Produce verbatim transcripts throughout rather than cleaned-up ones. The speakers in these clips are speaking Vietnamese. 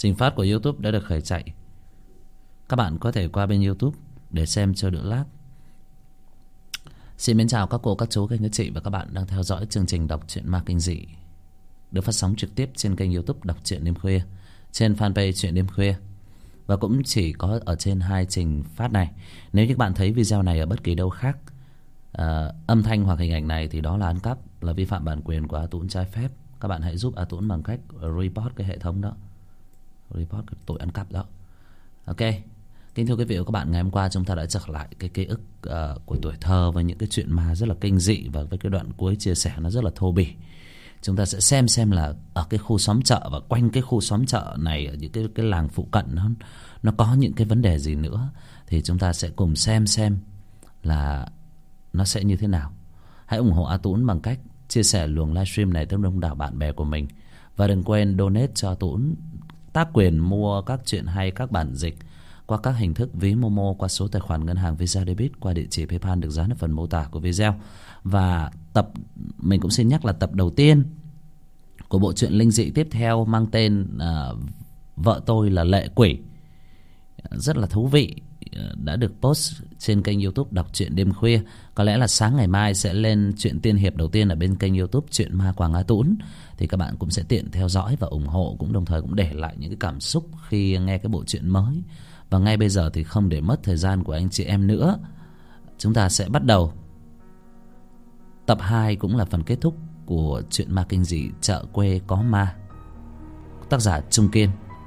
Trình phát của YouTube đã được khởi chạy. Các bạn có thể qua bên YouTube để xem cho đỡ lag. Xin mến chào các cô, các chú, các anh, các chị và các bạn đang theo dõi chương trình đọc truyện ma kinh dị được phát sóng trực tiếp trên kênh YouTube Đọc Truyện Đêm Khuya, trên fanpage Truyện Đêm Khuya, và cũng chỉ có ở trên hai trình phát này. Nếu như các bạn thấy video này ở bất kỳ đâu khác, uh, âm thanh hoặc hình ảnh này thì đó là ăn cắp, là vi phạm bản quyền của A Tũng trái phép. Các bạn hãy giúp A Tũng bằng cách report cái hệ thống đó, report cái tội ăn cắp đó. Ok. Kính thưa quý vị và các bạn, ngày hôm qua chúng ta đã trở lại cái ký ức uh, của tuổi thơ với những cái chuyện ma rất là kinh dị, và với cái đoạn cuối chia sẻ nó rất là thô bỉ. Chúng ta sẽ xem xem là ở cái khu xóm chợ và quanh cái khu xóm chợ này, ở những cái cái làng phụ cận nó nó có những cái vấn đề gì nữa, thì chúng ta sẽ cùng xem xem là nó sẽ như thế nào. Hãy ủng hộ A Tũng bằng cách chia sẻ luồng livestream này tới đông đảo bạn bè của mình, và đừng quên donate cho A Tũng tác quyền mua các chuyện hay, các bản dịch qua các hình thức ví Momo, qua số tài khoản ngân hàng Visa Debit, qua địa chỉ PayPal được dán ở phần mô tả của video. Và tập mình cũng xin nhắc là tập đầu tiên của bộ truyện linh dị tiếp theo mang tên uh, Vợ Tôi Là Lệ Quỷ, rất là thú vị, đã được post trên kênh YouTube Đọc Truyện Đêm Khuya. Có lẽ là sáng ngày mai sẽ lên chuyện tiên hiệp đầu tiên ở bên kênh YouTube Chuyện Ma Quảng A Tũng, thì các bạn cũng sẽ tiện theo dõi và ủng hộ, cũng đồng thời cũng để lại những cái cảm xúc khi nghe cái bộ truyện mới. Và ngay bây giờ thì không để mất thời gian của anh chị em nữa, chúng ta sẽ bắt đầu tập hai, cũng là phần kết thúc của chuyện ma kinh dị Chợ Quê Có Ma, tác giả Trung Kiên.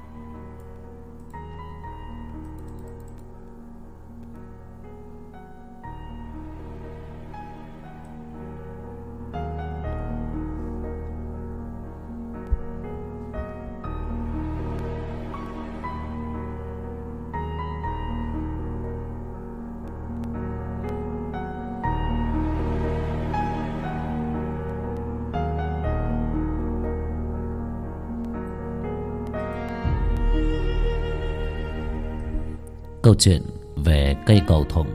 Câu chuyện về cây cầu thủng.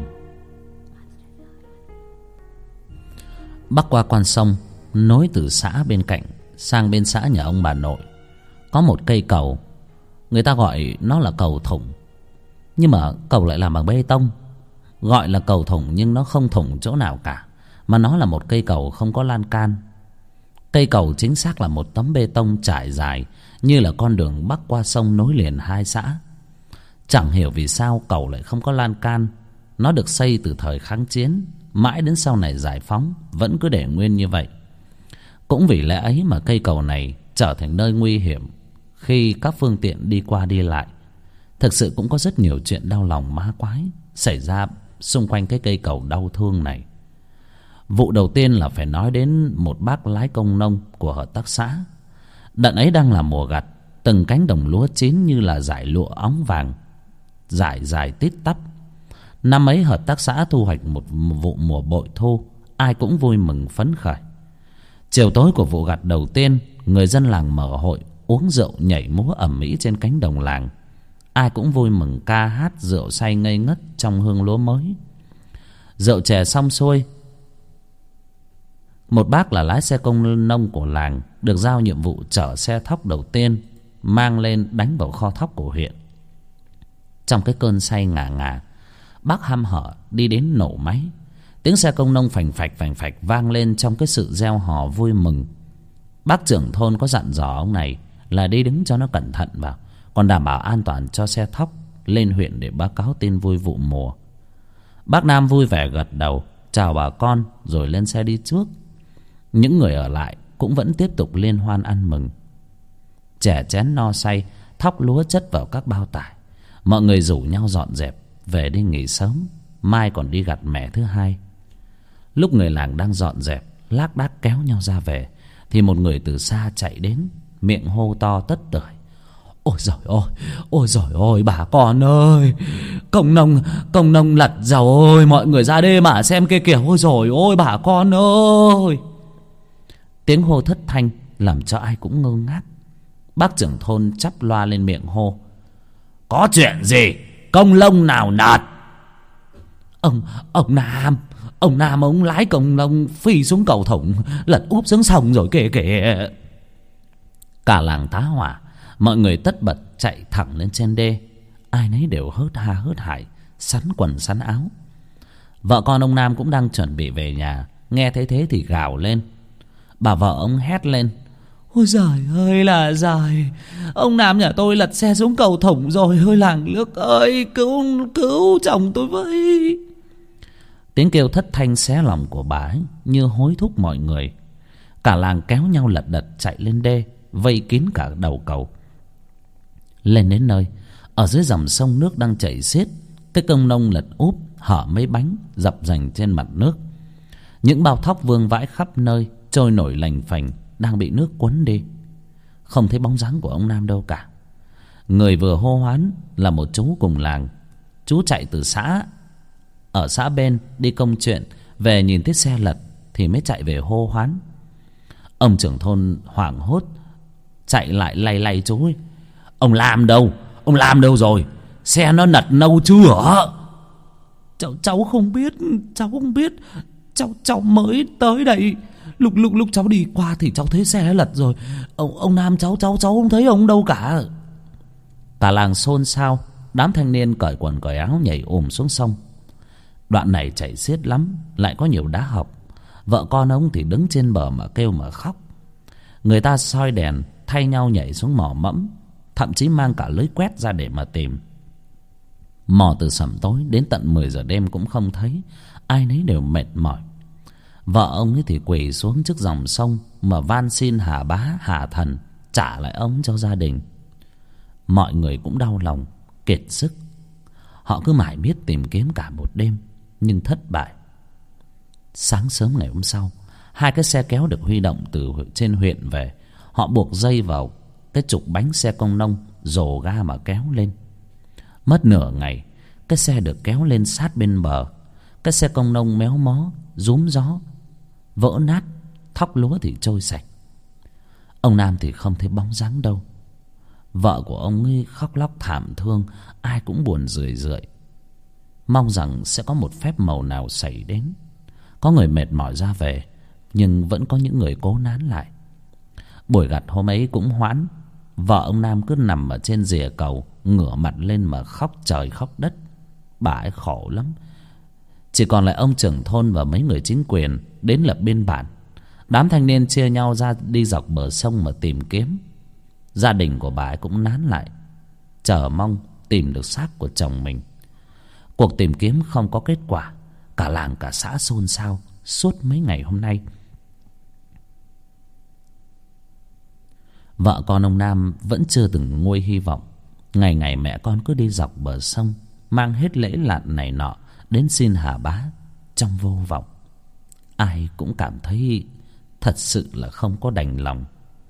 Bắc qua con sông nối từ xã bên cạnh sang bên xã nhà ông bà nội, có một cây cầu, người ta gọi nó là cầu thủng. Nhưng mà cầu lại làm bằng bê tông. Gọi là cầu thủng nhưng nó không thủng chỗ nào cả, mà nó là một cây cầu không có lan can. Cây cầu chính xác là một tấm bê tông trải dài như là con đường bắc qua sông nối liền hai xã. Chẳng hiểu vì sao cầu lại không có lan can. Nó được xây từ thời kháng chiến, mãi đến sau này giải phóng vẫn cứ để nguyên như vậy. Cũng vì lẽ ấy mà cây cầu này trở thành nơi nguy hiểm khi các phương tiện đi qua đi lại. Thực sự cũng có rất nhiều chuyện đau lòng ma quái xảy ra xung quanh cái cây cầu đau thương này. Vụ đầu tiên là phải nói đến một bác lái công nông của hợp tác xã. Đợt ấy đang là mùa gặt, từng cánh đồng lúa chín như là dải lụa óng vàng, dải dài tít tắp. Năm ấy hợp tác xã thu hoạch một vụ mùa bội thu, ai cũng vui mừng phấn khởi. Chiều tối của vụ gặt đầu tiên, người dân làng mở hội uống rượu nhảy múa ầm ĩ trên cánh đồng làng. Ai cũng vui mừng ca hát rượu say ngây ngất trong hương lúa mới. Rượu chè xong xuôi, một bác là lái xe công nông của làng được giao nhiệm vụ chở xe thóc đầu tiên mang lên đánh vào kho thóc của huyện. Trong cái cơn say ngà ngà, bác hăm hở đi đến nổ máy. Tiếng xe công nông phành phạch phành phạch vang lên trong cái sự reo hò vui mừng. Bác trưởng thôn có dặn dò ông này là đi đứng cho nó cẩn thận vào, còn đảm bảo an toàn cho xe thóc lên huyện để báo cáo tin vui vụ mùa. Bác Nam vui vẻ gật đầu chào bà con rồi lên xe đi trước. Những người ở lại cũng vẫn tiếp tục liên hoan ăn mừng. Chè chén no say, thóc lúa chất vào các bao tải. Mọi người rủ nhau dọn dẹp về đi nghỉ sớm, mai còn đi gặt mẻ thứ hai. Lúc người làng đang dọn dẹp lác đác kéo nhau ra về, thì một người từ xa chạy đến, miệng hô to tất tưởi: Ôi giời ơi, ôi giời ơi bà con ơi, công nông, công nông lật dầu ơi, mọi người ra đây mà xem kia kìa, ôi giời ơi bà con ơi. Tiếng hô thất thanh làm cho ai cũng ngơ ngác. Bác trưởng thôn chắp loa lên miệng hô: Có chuyện gì? Công nông nào nạt? Ông, ông Nam, ông Nam ông lái công nông phi xuống cầu thủng, lật úp xuống sông rồi kìa kìa. Cả làng tá hỏa, Mọi người tất bật chạy thẳng lên trên đê. Ai nấy đều hớt ha hớt hải, sắn quần sắn áo. Vợ con ông Nam cũng đang chuẩn bị về nhà, nghe thấy thế thì gào lên. Bà vợ ông hét lên: ôi giời ơi là giời, ông Nam nhà tôi lật xe xuống cầu thủng rồi. Ôi làng nước ơi, cứu cứu chồng tôi với. Tiếng kêu thất thanh xé lòng của bà ấy như hối thúc mọi người. Cả làng kéo nhau lật đật chạy lên đê, vây kín cả đầu cầu. Lên đến nơi, ở dưới dòng sông nước đang chảy xiết, cái công nông lật úp hở mấy bánh dập dành trên mặt nước. Những bao thóc vương vãi khắp nơi, trôi nổi lành phành, đang bị nước cuốn đi. Không thấy bóng dáng của ông Nam đâu cả. Người vừa hô hoán là một chú cùng làng. Chú chạy từ xã ở xã bên đi công chuyện, về nhìn thấy xe lật thì mới chạy về hô hoán. Ông trưởng thôn hoảng hốt chạy lại lay lay chú ấy: ông làm đâu, ông làm đâu rồi, xe nó lật nâu chưa? Cháu cháu không biết, cháu không biết, cháu cháu mới tới đây. Lúc lúc lúc cháu đi qua thì cháu thấy xe lật rồi. Ông ông Nam cháu cháu cháu không thấy ông đâu cả. Cả làng xôn xao. Đám thanh niên cởi quần cởi áo nhảy ùm xuống sông. Đoạn này chảy xiết lắm, lại có nhiều đá học. Vợ con ông thì đứng trên bờ mà kêu mà khóc. Người ta soi đèn thay nhau nhảy xuống mò mẫm, thậm chí mang cả lưới quét ra để mà tìm. Mò từ sẩm tối đến tận mười giờ đêm cũng không thấy. Ai nấy đều mệt mỏi. Vợ ông ấy thì quỳ xuống trước dòng sông mà van xin Hà Bá Hà Thần trả lại ông cho gia đình. Mọi người cũng đau lòng, kiệt sức. Họ cứ mải miết tìm kiếm cả một đêm, nhưng thất bại. Sáng sớm ngày hôm sau, hai cái xe kéo được huy động từ trên huyện về. Họ buộc dây vào cái trục bánh xe công nông, dồ ga mà kéo lên. Mất nửa ngày, cái xe được kéo lên sát bên bờ. Cái xe công nông méo mó, rúm gió, vỡ nát, thóc lúa thì trôi sạch. Ông Nam thì không thấy bóng dáng đâu. Vợ của ông ấy khóc lóc thảm thương, ai cũng buồn rười rượi, mong rằng sẽ có một phép màu nào xảy đến. Có người mệt mỏi ra về, nhưng vẫn có những người cố nán lại. Buổi gặt hôm ấy cũng hoãn. Vợ ông Nam cứ nằm ở trên rìa cầu, ngửa mặt lên mà khóc trời khóc đất. Bà ấy khổ lắm. Chỉ còn lại ông trưởng thôn và mấy người chính quyền đến lập biên bản. Đám thanh niên chia nhau ra đi dọc bờ sông mà tìm kiếm. Gia đình của bà ấy cũng nán lại, chờ mong tìm được xác của chồng mình. Cuộc tìm kiếm không có kết quả. Cả làng cả xã xôn xao suốt mấy ngày hôm nay. Vợ con ông Nam vẫn chưa từng nguôi hy vọng. Ngày ngày mẹ con cứ đi dọc bờ sông, mang hết lễ lạn này nọ đến xin Hà Bá trong vô vọng. Ai cũng cảm thấy thật sự là không có đành lòng.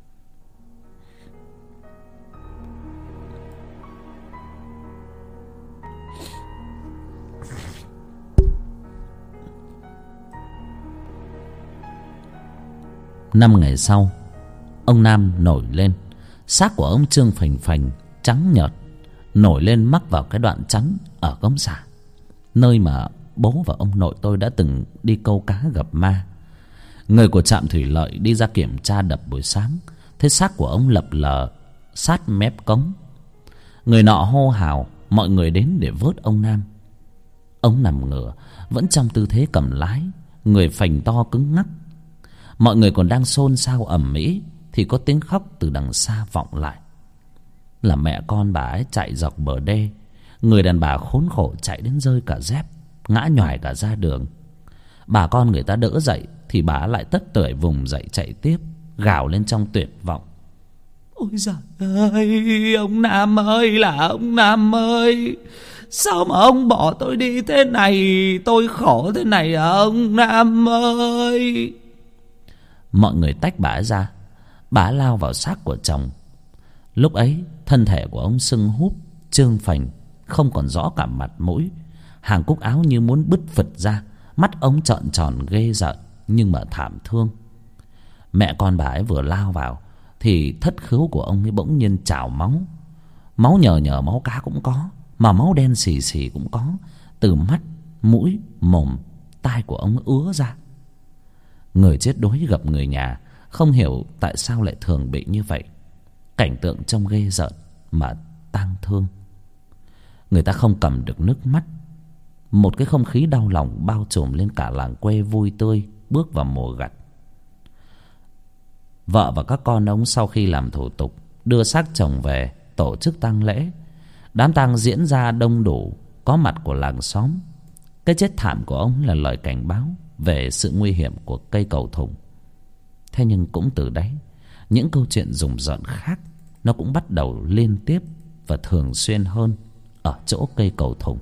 Năm ngày sau, ông Nam nổi lên. Xác của ông trương phành phành, trắng nhợt, nổi lên mắc vào cái đoạn chắn ở cống xả, nơi mà bố và ông nội tôi đã từng đi câu cá gặp ma. Người của trạm thủy lợi đi ra kiểm tra đập buổi sáng, thấy xác của ông lập lờ sát mép cống. Người nọ hô hào mọi người đến để vớt ông Nam. Ông nằm ngửa, vẫn trong tư thế cầm lái, người phành to cứng ngắc. Mọi người còn đang xôn xao ầm ĩ thì có tiếng khóc từ đằng xa vọng lại. Là mẹ con bà ấy chạy dọc bờ đê. Người đàn bà khốn khổ chạy đến rơi cả dép, ngã nhoài cả ra đường. Bà con người ta đỡ dậy thì bà lại tất tưởi vùng dậy chạy tiếp, gào lên trong tuyệt vọng: ôi giời ơi, ông Nam ơi là ông Nam ơi, sao mà ông bỏ tôi đi thế này, tôi khổ thế này à ông Nam ơi. Mọi người tách bà ấy ra. Bà ấy lao vào xác của chồng. Lúc ấy thân thể của ông sưng húp, trương phành, không còn rõ cả mặt mũi. Hàng cúc áo như muốn bứt phật ra, mắt ông trợn tròn ghê rợn nhưng mà thảm thương. Mẹ con bà ấy vừa lao vào thì thất khứu của ông ấy bỗng nhiên trào máu. Máu nhờ nhờ máu cá cũng có, mà máu đen xì xì cũng có. Từ mắt, mũi, mồm, tai của ông ứa ra. Người chết đuối gặp người nhà, không hiểu tại sao lại thường bị như vậy. cảnh tượng trông ghê rợn mà tang thương. Người ta không cầm được nước mắt. Một cái không khí đau lòng bao trùm lên cả làng quê vui tươi bước vào mùa gặt. Vợ và các con ông sau khi làm thủ tục đưa xác chồng về tổ chức tang lễ. Đám tang diễn ra đông đủ, có mặt của làng xóm. Cái chết thảm của ông là lời cảnh báo về sự nguy hiểm của cây cầu thùng. Thế nhưng cũng từ đấy, những câu chuyện rùng rợn khác nó cũng bắt đầu liên tiếp và thường xuyên hơn ở chỗ cây cầu thùng.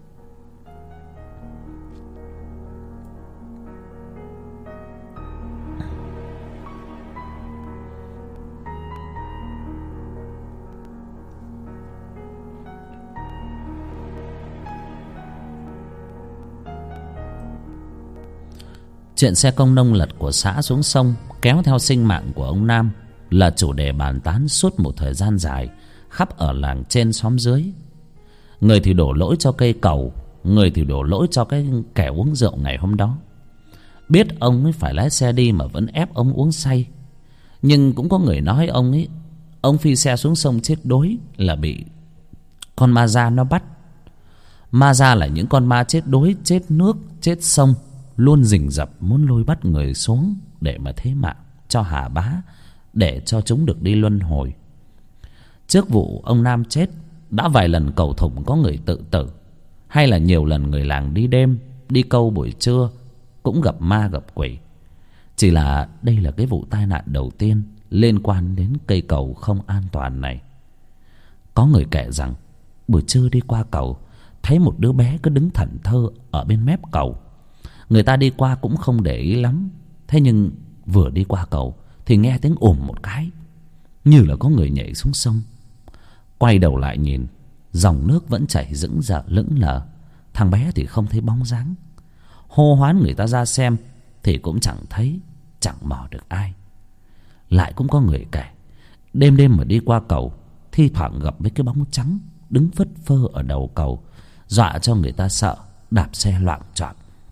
Chuyện xe công nông lật của xã xuống sông kéo theo sinh mạng của ông Nam là chủ đề bàn tán suốt một thời gian dài khắp ở làng trên xóm dưới. Người thì đổ lỗi cho cây cầu, người thì đổ lỗi cho cái kẻ uống rượu ngày hôm đó. Biết ông ấy phải lái xe đi mà vẫn ép ông uống say. Nhưng cũng có người nói ông ấy ông phi xe xuống sông chết đuối là bị con ma da nó bắt. Ma da là những con ma chết đuối, chết nước, chết sông, luôn rình rập muốn lôi bắt người xuống để mà thế mạng cho hà bá, để cho chúng được đi luân hồi. Trước vụ ông Nam chết, đã vài lần cầu thùng có người tự tử, hay là nhiều lần người làng đi đêm, đi câu buổi trưa cũng gặp ma gặp quỷ. Chỉ là đây là cái vụ tai nạn đầu tiên liên quan đến cây cầu không an toàn này. Có người kể rằng buổi trưa đi qua cầu, thấy một đứa bé cứ đứng thẫn thơ ở bên mép cầu. Người ta đi qua cũng không để ý lắm. Thế nhưng vừa đi qua cầu thì nghe tiếng ùm một cái, như là có người nhảy xuống sông. Quay đầu lại nhìn, dòng nước vẫn chảy dững dở lững lờ. Thằng bé thì không thấy bóng dáng. Hô hoán người ta ra xem thì cũng chẳng thấy, chẳng mò được ai. Lại cũng có người kể đêm đêm mà đi qua cầu, thi thoảng gặp mấy cái bóng trắng đứng phất phơ ở đầu cầu, dọa cho người ta sợ, đạp xe loạng choạng.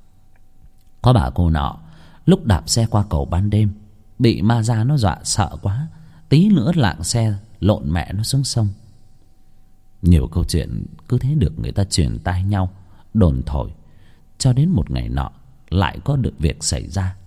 Có bà cô nọ lúc đạp xe qua cầu ban đêm, bị ma da nó dọa sợ quá, tí nữa lạng xe lộn mẹ nó xuống sông. Nhiều câu chuyện cứ thế được người ta truyền tai nhau, đồn thổi, cho đến một ngày nọ lại có được việc xảy ra.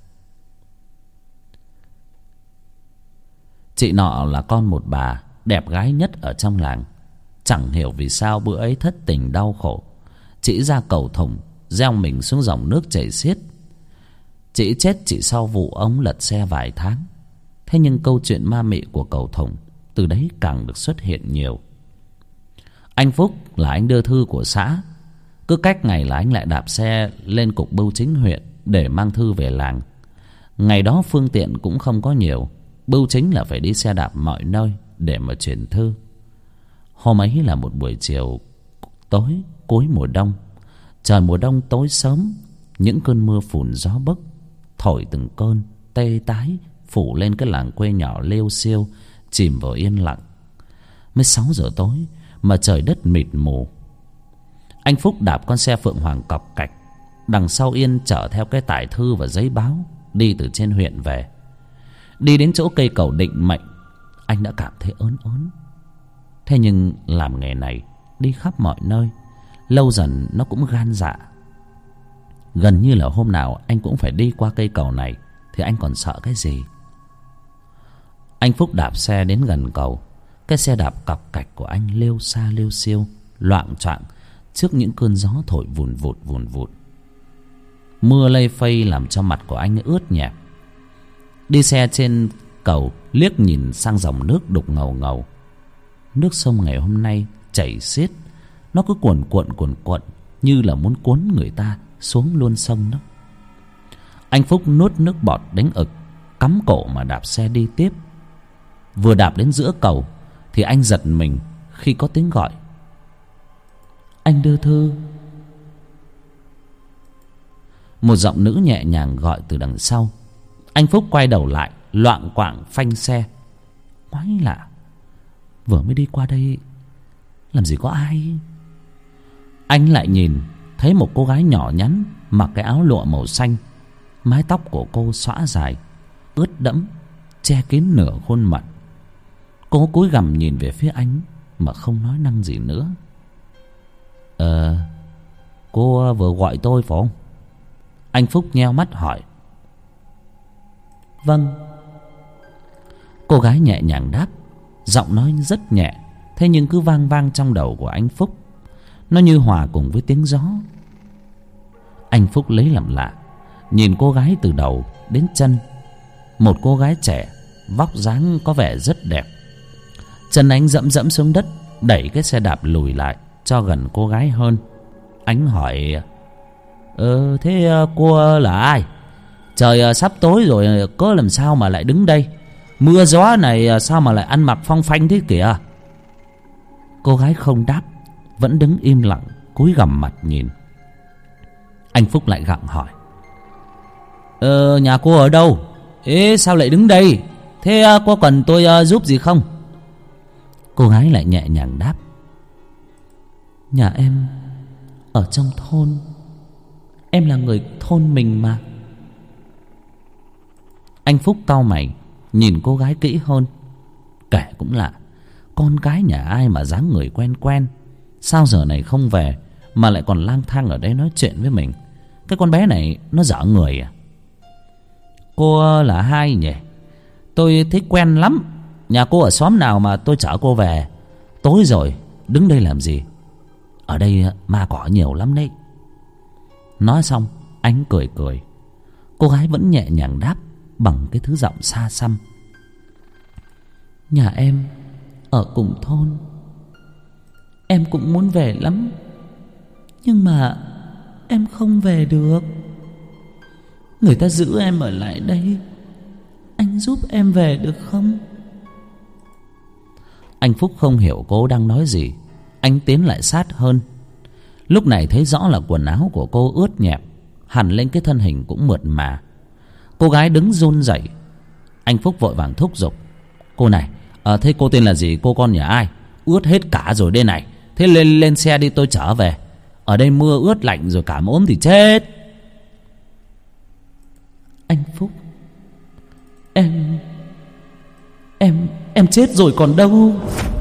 Chị nọ là con một bà đẹp gái nhất ở trong làng. Chẳng hiểu vì sao bữa ấy thất tình đau khổ, chị ra cầu thùng gieo mình xuống dòng nước chảy xiết. Chị chết chỉ sau vụ ông lật xe vài tháng. Thế nhưng câu chuyện ma mị của cầu thùng từ đấy càng được xuất hiện nhiều. Anh Phúc là anh đưa thư của xã. Cứ cách ngày là anh lại đạp xe lên cục bưu chính huyện để mang thư về làng. Ngày đó phương tiện cũng không có nhiều, bưu chính là phải đi xe đạp mọi nơi để mà chuyển thư. Hôm ấy là một buổi chiều tối cuối mùa đông. Trời mùa đông tối sớm, những cơn mưa phùn gió bấc thổi từng cơn tê tái phủ lên cái làng quê nhỏ liêu xiêu, chìm vào yên lặng. Mới sáu giờ tối mà trời đất mịt mù. Anh Phúc đạp con xe Phượng Hoàng cọc cạch, đằng sau yên chở theo cái tải thư và giấy báo, đi từ trên huyện về. Đi đến chỗ cây cầu định mệnh, anh đã cảm thấy ớn ớn. Thế nhưng làm nghề này đi khắp mọi nơi, lâu dần nó cũng gan dạ. Gần như là hôm nào anh cũng phải đi qua cây cầu này, thì anh còn sợ cái gì. Anh Phúc đạp xe đến gần cầu. Cái xe đạp cọc cạch của anh liêu xa liêu xiêu, loạng choạng trước những cơn gió thổi vùn vụt vùn vụt. Mưa lây phây làm cho mặt của anh ướt nhẹp. Đi xe trên cầu, liếc nhìn sang dòng nước đục ngầu ngầu. Nước sông ngày hôm nay chảy xiết, nó cứ cuồn cuộn cuồn cuộn như là muốn cuốn người ta xuống luôn sông đó. Anh Phúc nuốt nước bọt đánh ực, cắm cổ mà đạp xe đi tiếp. Vừa đạp đến giữa cầu thì anh giật mình khi có tiếng gọi: "Anh đưa thư." Một giọng nữ nhẹ nhàng gọi từ đằng sau. Anh Phúc quay đầu lại, loạng quạng phanh xe. Quái lạ, vừa mới đi qua đây làm gì có ai. Anh lại nhìn thấy một cô gái nhỏ nhắn, mặc cái áo lụa màu xanh. Mái tóc của cô xõa dài, ướt đẫm, che kín nửa khuôn mặt. Cô cúi gằm nhìn về phía anh mà không nói năng gì nữa. Ờ Cô vừa gọi tôi phải không? Anh Phúc nheo mắt hỏi. Vâng. Cô gái nhẹ nhàng đáp, giọng nói rất nhẹ, thế nhưng cứ vang vang trong đầu của anh Phúc. Nó như hòa cùng với tiếng gió. Anh Phúc lấy làm lạ, nhìn cô gái từ đầu đến chân. Một cô gái trẻ, vóc dáng có vẻ rất đẹp. Chân anh dẫm dẫm xuống đất, đẩy cái xe đạp lùi lại cho gần cô gái hơn. Anh hỏi: Ờ thế cô là ai? Trời sắp tối rồi, có làm sao mà lại đứng đây? Mưa gió này sao mà lại ăn mặc phong phanh thế kìa? Cô gái không đáp, vẫn đứng im lặng, cúi gằm mặt nhìn. Anh Phúc lại gặng hỏi: Ờ nhà cô ở đâu? Ê sao lại đứng đây? Thế cô cần tôi giúp gì không? Cô gái lại nhẹ nhàng đáp: Nhà em ở trong thôn. Em là người thôn mình mà. Anh Phúc cau mày, nhìn cô gái kỹ hơn. Kể cũng lạ, con gái nhà ai mà dáng người quen quen, sao giờ này không về mà lại còn lang thang ở đây nói chuyện với mình? Cái con bé này nó dở người à? Cô là ai nhỉ? Tôi thấy quen lắm. Nhà cô ở xóm nào mà tôi chở cô về? Tối rồi, đứng đây làm gì? Ở đây ma cỏ nhiều lắm đấy. Nói xong, anh cười cười. Cô gái vẫn nhẹ nhàng đáp bằng cái thứ giọng xa xăm: Nhà em ở cùng thôn. Em cũng muốn về lắm, nhưng mà em không về được. Người ta giữ em ở lại đây. Anh giúp em về được không? Anh Phúc không hiểu cô đang nói gì. Anh tiến lại sát hơn. Lúc này thấy rõ là quần áo của cô ướt nhẹp, hằn lên cái thân hình cũng mượt mà. Cô gái đứng run rẩy. Anh Phúc vội vàng thúc giục: Cô này, à, thế cô tên là gì? Cô con nhà ai? Ướt hết cả rồi đây này. Thế lên lên xe đi, tôi trở về. Ở đây mưa ướt lạnh rồi cảm ốm thì chết. Anh Phúc, Em Em Em chết rồi còn đâu.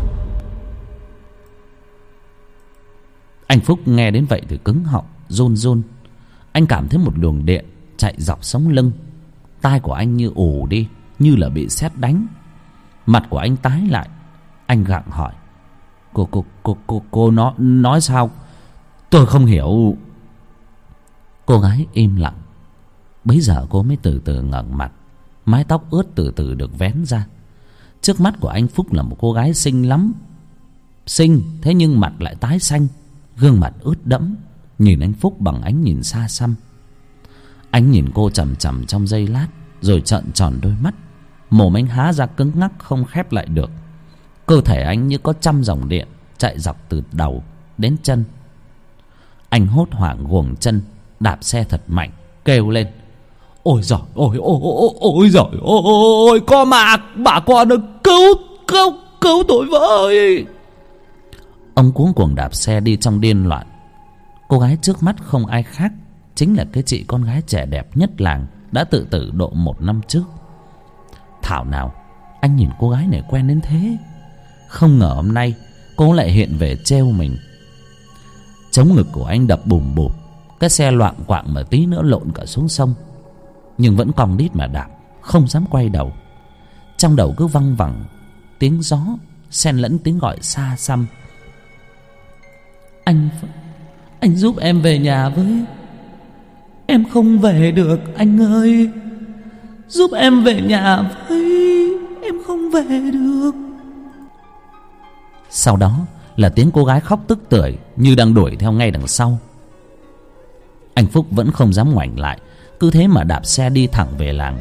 Anh Phúc nghe đến vậy thì cứng họng, run run. Anh cảm thấy một luồng điện chạy dọc sống lưng. Tai của anh như ù đi, như là bị sét đánh. Mặt của anh tái lại. Anh gặng hỏi: Cô cô cô cô cô nó nói sao? Tôi không hiểu. Cô gái im lặng. Bấy giờ cô mới từ từ ngẩng mặt. Mái tóc ướt từ từ được vén ra. Trước mắt của anh Phúc là một cô gái xinh lắm. Xinh thế nhưng mặt lại tái xanh, gương mặt ướt đẫm, nhìn anh Phúc bằng ánh nhìn xa xăm. Anh nhìn cô chằm chằm trong giây lát, rồi trợn tròn đôi mắt. Mồm anh há ra cứng ngắc không khép lại được. Cơ thể anh như có trăm dòng điện chạy dọc từ đầu đến chân. Anh hốt hoảng guồng chân, đạp xe thật mạnh, kêu lên: Ôi giời ôi ôi ôi ôi giời ôi ôi, có mà bà con ơi, cứu cứu cứu tôi với. Ông cuống cuồng đạp xe đi trong điên loạn. Cô gái trước mắt không ai khác, chính là cái chị con gái trẻ đẹp nhất làng đã tự tử độ một năm trước. Thảo nào anh nhìn cô gái này quen đến thế. Không ngờ hôm nay cô lại hiện về trêu mình. Chống ngực của anh đập bùm bụp. Cái xe loạng quạng mà tí nữa lộn cả xuống sông. Nhưng vẫn còng đít mà đạp, không dám quay đầu. Trong đầu cứ văng vẳng tiếng gió xen lẫn tiếng gọi xa xăm: Anh Anh giúp em về nhà với. Em không về được anh ơi. Giúp em về nhà với. Em không về được. Sau đó là tiếng cô gái khóc tức tưởi như đang đuổi theo ngay đằng sau. Anh Phúc vẫn không dám ngoảnh lại, cứ thế mà đạp xe đi thẳng về làng.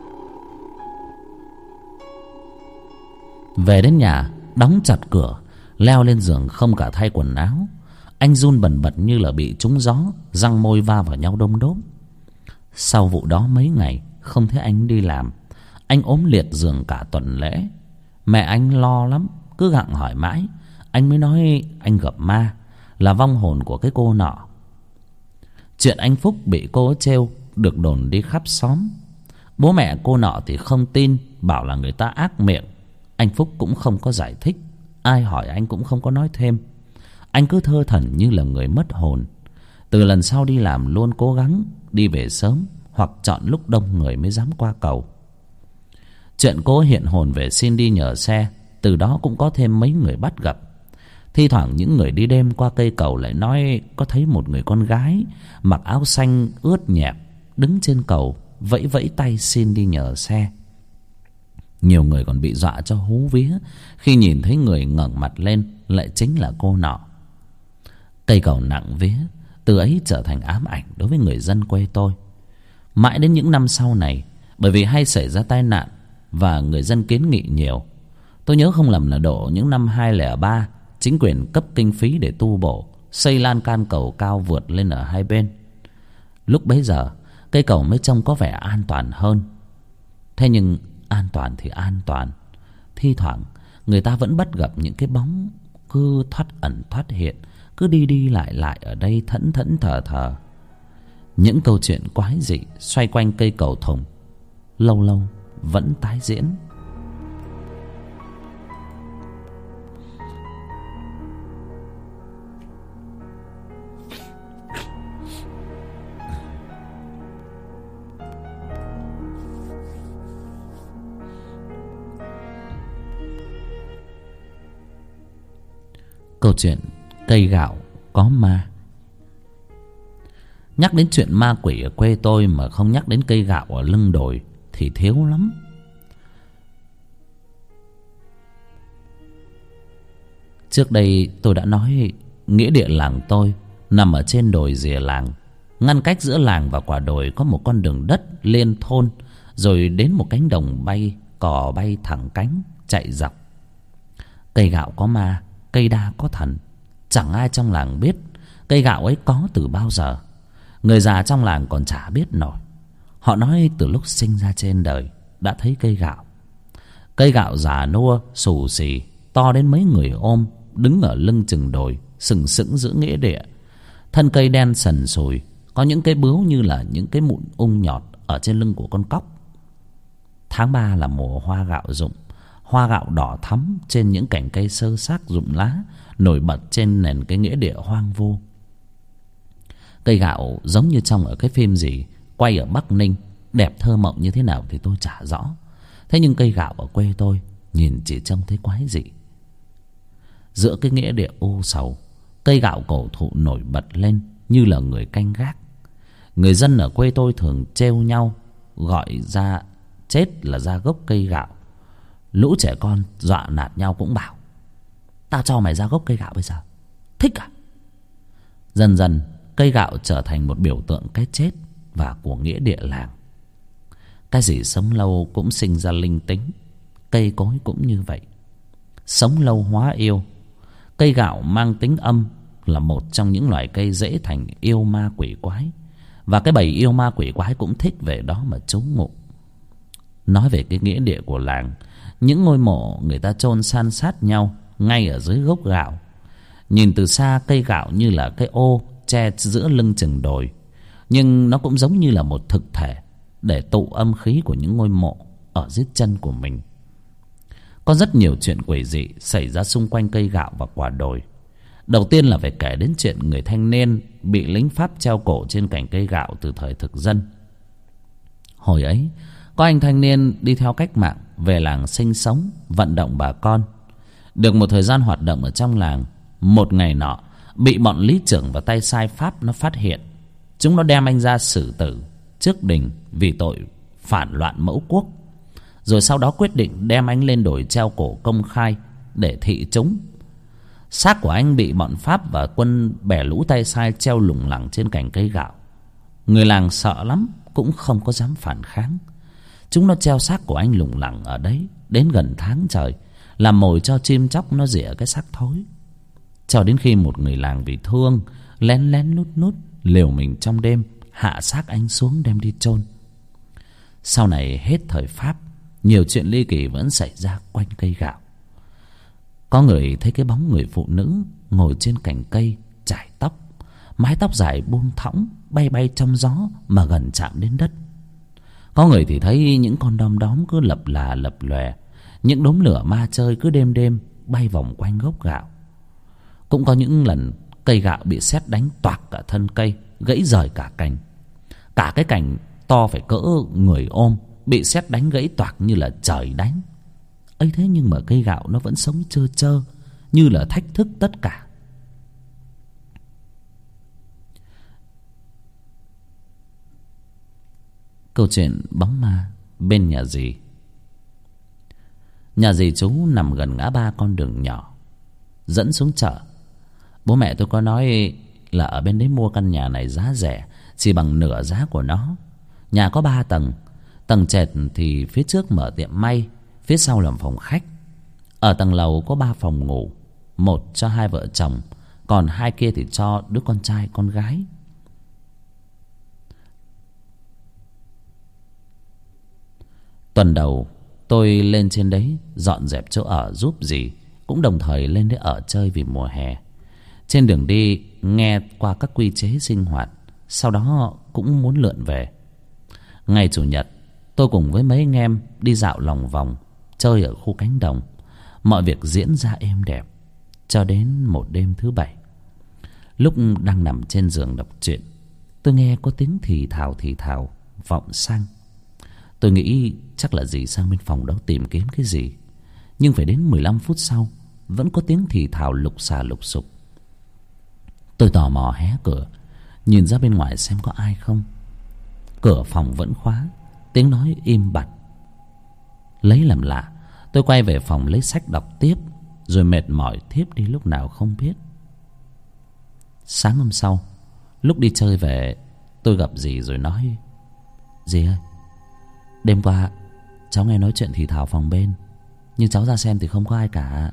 Về đến nhà, đóng chặt cửa, leo lên giường không cả thay quần áo. Anh run bần bật như là bị trúng gió, răng môi va vào nhau đôm đốp. Sau vụ đó mấy ngày không thấy anh đi làm. Anh ốm liệt giường cả tuần lễ. Mẹ anh lo lắm, cứ gặng hỏi mãi. Anh mới nói anh gặp ma, là vong hồn của cái cô nọ. Chuyện anh Phúc bị cô ấy trêu được đồn đi khắp xóm. Bố mẹ cô nọ thì không tin, bảo là người ta ác miệng. Anh Phúc cũng không có giải thích, ai hỏi anh cũng không có nói thêm. Anh cứ thơ thẩn như là người mất hồn. Từ lần sau đi làm luôn cố gắng đi về sớm, hoặc chọn lúc đông người mới dám qua cầu. Chuyện cô hiện hồn về xin đi nhờ xe, từ đó cũng có thêm mấy người bắt gặp. Thi thoảng những người đi đêm qua cây cầu lại nói có thấy một người con gái mặc áo xanh ướt nhẹp đứng trên cầu vẫy vẫy tay xin đi nhờ xe. Nhiều người còn bị dọa cho hú vía khi nhìn thấy người ngẩng mặt lên lại chính là cô nọ. Cây cầu nặng vía từ ấy trở thành ám ảnh đối với người dân quê tôi. Mãi đến những năm sau này, bởi vì hay xảy ra tai nạn và người dân kiến nghị nhiều, tôi nhớ không lầm là độ những năm hai không không ba, chính quyền cấp kinh phí để tu bổ, xây lan can cầu cao vượt lên ở hai bên. Lúc bấy giờ cây cầu mới trông có vẻ an toàn hơn. Thế nhưng an toàn thì an toàn, thi thoảng người ta vẫn bắt gặp những cái bóng cứ thoát ẩn thoát hiện, cứ đi đi lại lại ở đây thẫn thẫn thờ thờ. Những câu chuyện quái dị xoay quanh cây cầu thùng lâu lâu vẫn tái diễn. Câu chuyện cây gạo có ma. Nhắc đến chuyện ma quỷ ở quê tôi mà không nhắc đến cây gạo ở lưng đồi thì thiếu lắm. Trước đây tôi đã nói nghĩa địa làng tôi nằm ở trên đồi rìa làng. Ngăn cách giữa làng và quả đồi có một con đường đất liên thôn, rồi đến một cánh đồng bay, cò bay thẳng cánh chạy dọc. Cây gạo có ma, cây đa có thần. Chẳng ai trong làng biết cây gạo ấy có từ bao giờ. Người già trong làng còn chả biết nổi. Họ nói từ lúc sinh ra trên đời đã thấy cây gạo. Cây gạo già nua, xù xì, to đến mấy người ôm, đứng ở lưng chừng đồi, sừng sững giữa nghĩa địa. Thân cây đen sần sùi, có những cái bướu như là những cái mụn ung nhọt ở trên lưng của con cóc. Tháng ba là mùa hoa gạo rụng. Hoa gạo đỏ thắm trên những cành cây sơ xác rụng lá, nổi bật trên nền cái nghĩa địa hoang vu. Cây gạo giống như trong ở cái phim gì quay ở Bắc Ninh, đẹp thơ mộng như thế nào thì tôi chả rõ. Thế nhưng cây gạo ở quê tôi nhìn chỉ trông thấy quái dị. Giữa cái nghĩa địa u sầu, cây gạo cổ thụ nổi bật lên như là người canh gác. Người dân ở quê tôi thường trêu nhau, gọi ra chết là ra gốc cây gạo. Lũ trẻ con dọa nạt nhau cũng bảo: tao cho mày ra gốc cây gạo bây giờ, thích à? Dần dần cây gạo trở thành một biểu tượng cái chết và của nghĩa địa làng. Cái gì sống lâu cũng sinh ra linh tính, cây cối cũng như vậy. Sống lâu hóa yêu. Cây gạo mang tính âm, là một trong những loài cây dễ thành yêu ma quỷ quái. Và cái bầy yêu ma quỷ quái cũng thích về đó mà trú ngụ. Nói về cái nghĩa địa của làng, những ngôi mộ người ta chôn san sát nhau ngay ở dưới gốc gạo. Nhìn từ xa cây gạo như là cái ô che giữa lưng chừng đồi, nhưng nó cũng giống như là một thực thể để tụ âm khí của những ngôi mộ ở dưới chân của mình. Có rất nhiều chuyện quỷ dị xảy ra xung quanh cây gạo và quả đồi. Đầu tiên là phải kể đến chuyện người thanh niên bị lính Pháp treo cổ trên cành cây gạo từ thời thực dân. Hồi ấy có anh thanh niên đi theo cách mạng về làng sinh sống, vận động bà con. Được một thời gian hoạt động ở trong làng, một ngày nọ bị bọn lý trưởng và tay sai Pháp nó phát hiện. Chúng nó đem anh ra xử tử trước đình vì tội phản loạn mẫu quốc. Rồi sau đó quyết định đem anh lên đồi treo cổ công khai để thị chúng. Xác của anh bị bọn Pháp và quân bè lũ tay sai treo lủng lẳng trên cành cây gạo. Người làng sợ lắm, cũng không có dám phản kháng. Chúng nó treo xác của anh lủng lẳng ở đấy đến gần tháng trời, làm mồi cho chim chóc nó rỉa cái xác thối. Cho đến khi một người làng vì thương lén lén lút lút liều mình trong đêm hạ xác anh xuống đem đi chôn. Sau này hết thời Pháp, nhiều chuyện ly kỳ vẫn xảy ra quanh cây gạo. Có người thấy cái bóng người phụ nữ ngồi trên cành cây chải tóc, mái tóc dài buông thõng bay bay trong gió mà gần chạm đến đất. Có người thì thấy những con đom đóm cứ lập là lập lòe, những đốm lửa ma chơi cứ đêm đêm bay vòng quanh gốc gạo. Cũng có những lần cây gạo bị sét đánh toạc cả thân cây, gãy rời cả cành. Cả cái cành to phải cỡ người ôm bị sét đánh gãy toạc như là trời đánh. ấy thế nhưng mà cây gạo nó vẫn sống trơ trơ, như là thách thức tất cả. Câu chuyện bóng ma bên nhà dì. Nhà dì chú nằm gần ngã ba con đường nhỏ dẫn xuống chợ. Bố mẹ tôi có nói là ở bên đấy mua căn nhà này giá rẻ, chỉ bằng nửa giá của nó. Nhà có ba tầng, tầng trệt thì phía trước mở tiệm may, phía sau làm phòng khách. Ở tầng lầu có ba phòng ngủ, một cho hai vợ chồng, còn hai kia thì cho đứa con trai con gái. Tuần đầu tôi lên trên đấy dọn dẹp chỗ ở giúp dì, cũng đồng thời lên đấy ở chơi vì mùa hè. Trên đường đi nghe qua các quy chế sinh hoạt, sau đó cũng muốn lượn về. Ngày chủ nhật tôi cùng với mấy anh em đi dạo lòng vòng, chơi ở khu cánh đồng. Mọi việc diễn ra êm đẹp cho đến một đêm thứ bảy. Lúc đang nằm trên giường đọc truyện, tôi nghe có tiếng thì thào thì thào vọng sang. Tôi nghĩ chắc là dì sang bên phòng đó tìm kiếm cái gì. Nhưng phải đến mười lăm phút sau vẫn có tiếng thì thào lục xà lục sục. Tôi tò mò hé cửa nhìn ra bên ngoài xem có ai không. Cửa phòng vẫn khóa, tiếng nói im bặt. Lấy làm lạ, tôi quay về phòng lấy sách đọc tiếp, rồi mệt mỏi thiếp đi lúc nào không biết. Sáng hôm sau, lúc đi chơi về, tôi gặp dì rồi nói: dì ơi, đêm qua cháu nghe nói chuyện thì thào phòng bên, nhưng cháu ra xem thì không có ai cả.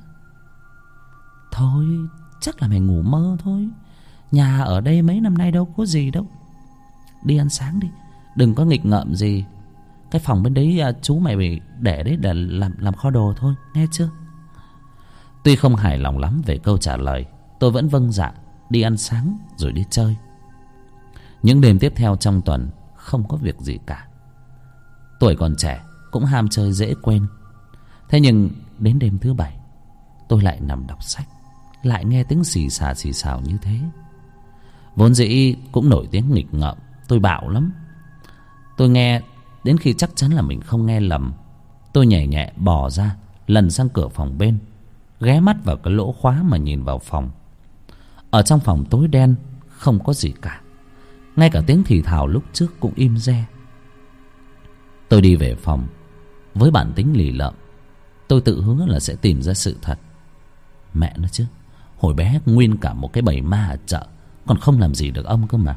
Thôi, chắc là mày ngủ mơ thôi. Nhà ở đây mấy năm nay đâu có gì đâu. Đi ăn sáng đi, đừng có nghịch ngợm gì. Cái phòng bên đấy chú mày bị để đấy để làm làm kho đồ thôi, nghe chưa? Tuy không hài lòng lắm về câu trả lời, tôi vẫn vâng dạ đi ăn sáng rồi đi chơi. Những đêm tiếp theo trong tuần không có việc gì cả. Tuổi còn trẻ cũng ham chơi dễ quên. Thế nhưng đến đêm thứ bảy, tôi lại nằm đọc sách, lại nghe tiếng xì xà xì xào như thế. Vốn dĩ cũng nổi tiếng nghịch ngợm, tôi bạo lắm. Tôi nghe đến khi chắc chắn là mình không nghe lầm, tôi nhẹ nhẹ bò ra, lần sang cửa phòng bên, ghé mắt vào cái lỗ khóa mà nhìn vào phòng. Ở trong phòng tối đen, không có gì cả. Ngay cả tiếng thì thào lúc trước cũng im re. Tôi đi về phòng với bản tính lì lợm. Tôi tự hứa là sẽ tìm ra sự thật. Mẹ nó chứ, hồi bé nguyên cả một cái bầy ma ở chợ, còn không làm gì được ông cơ mà.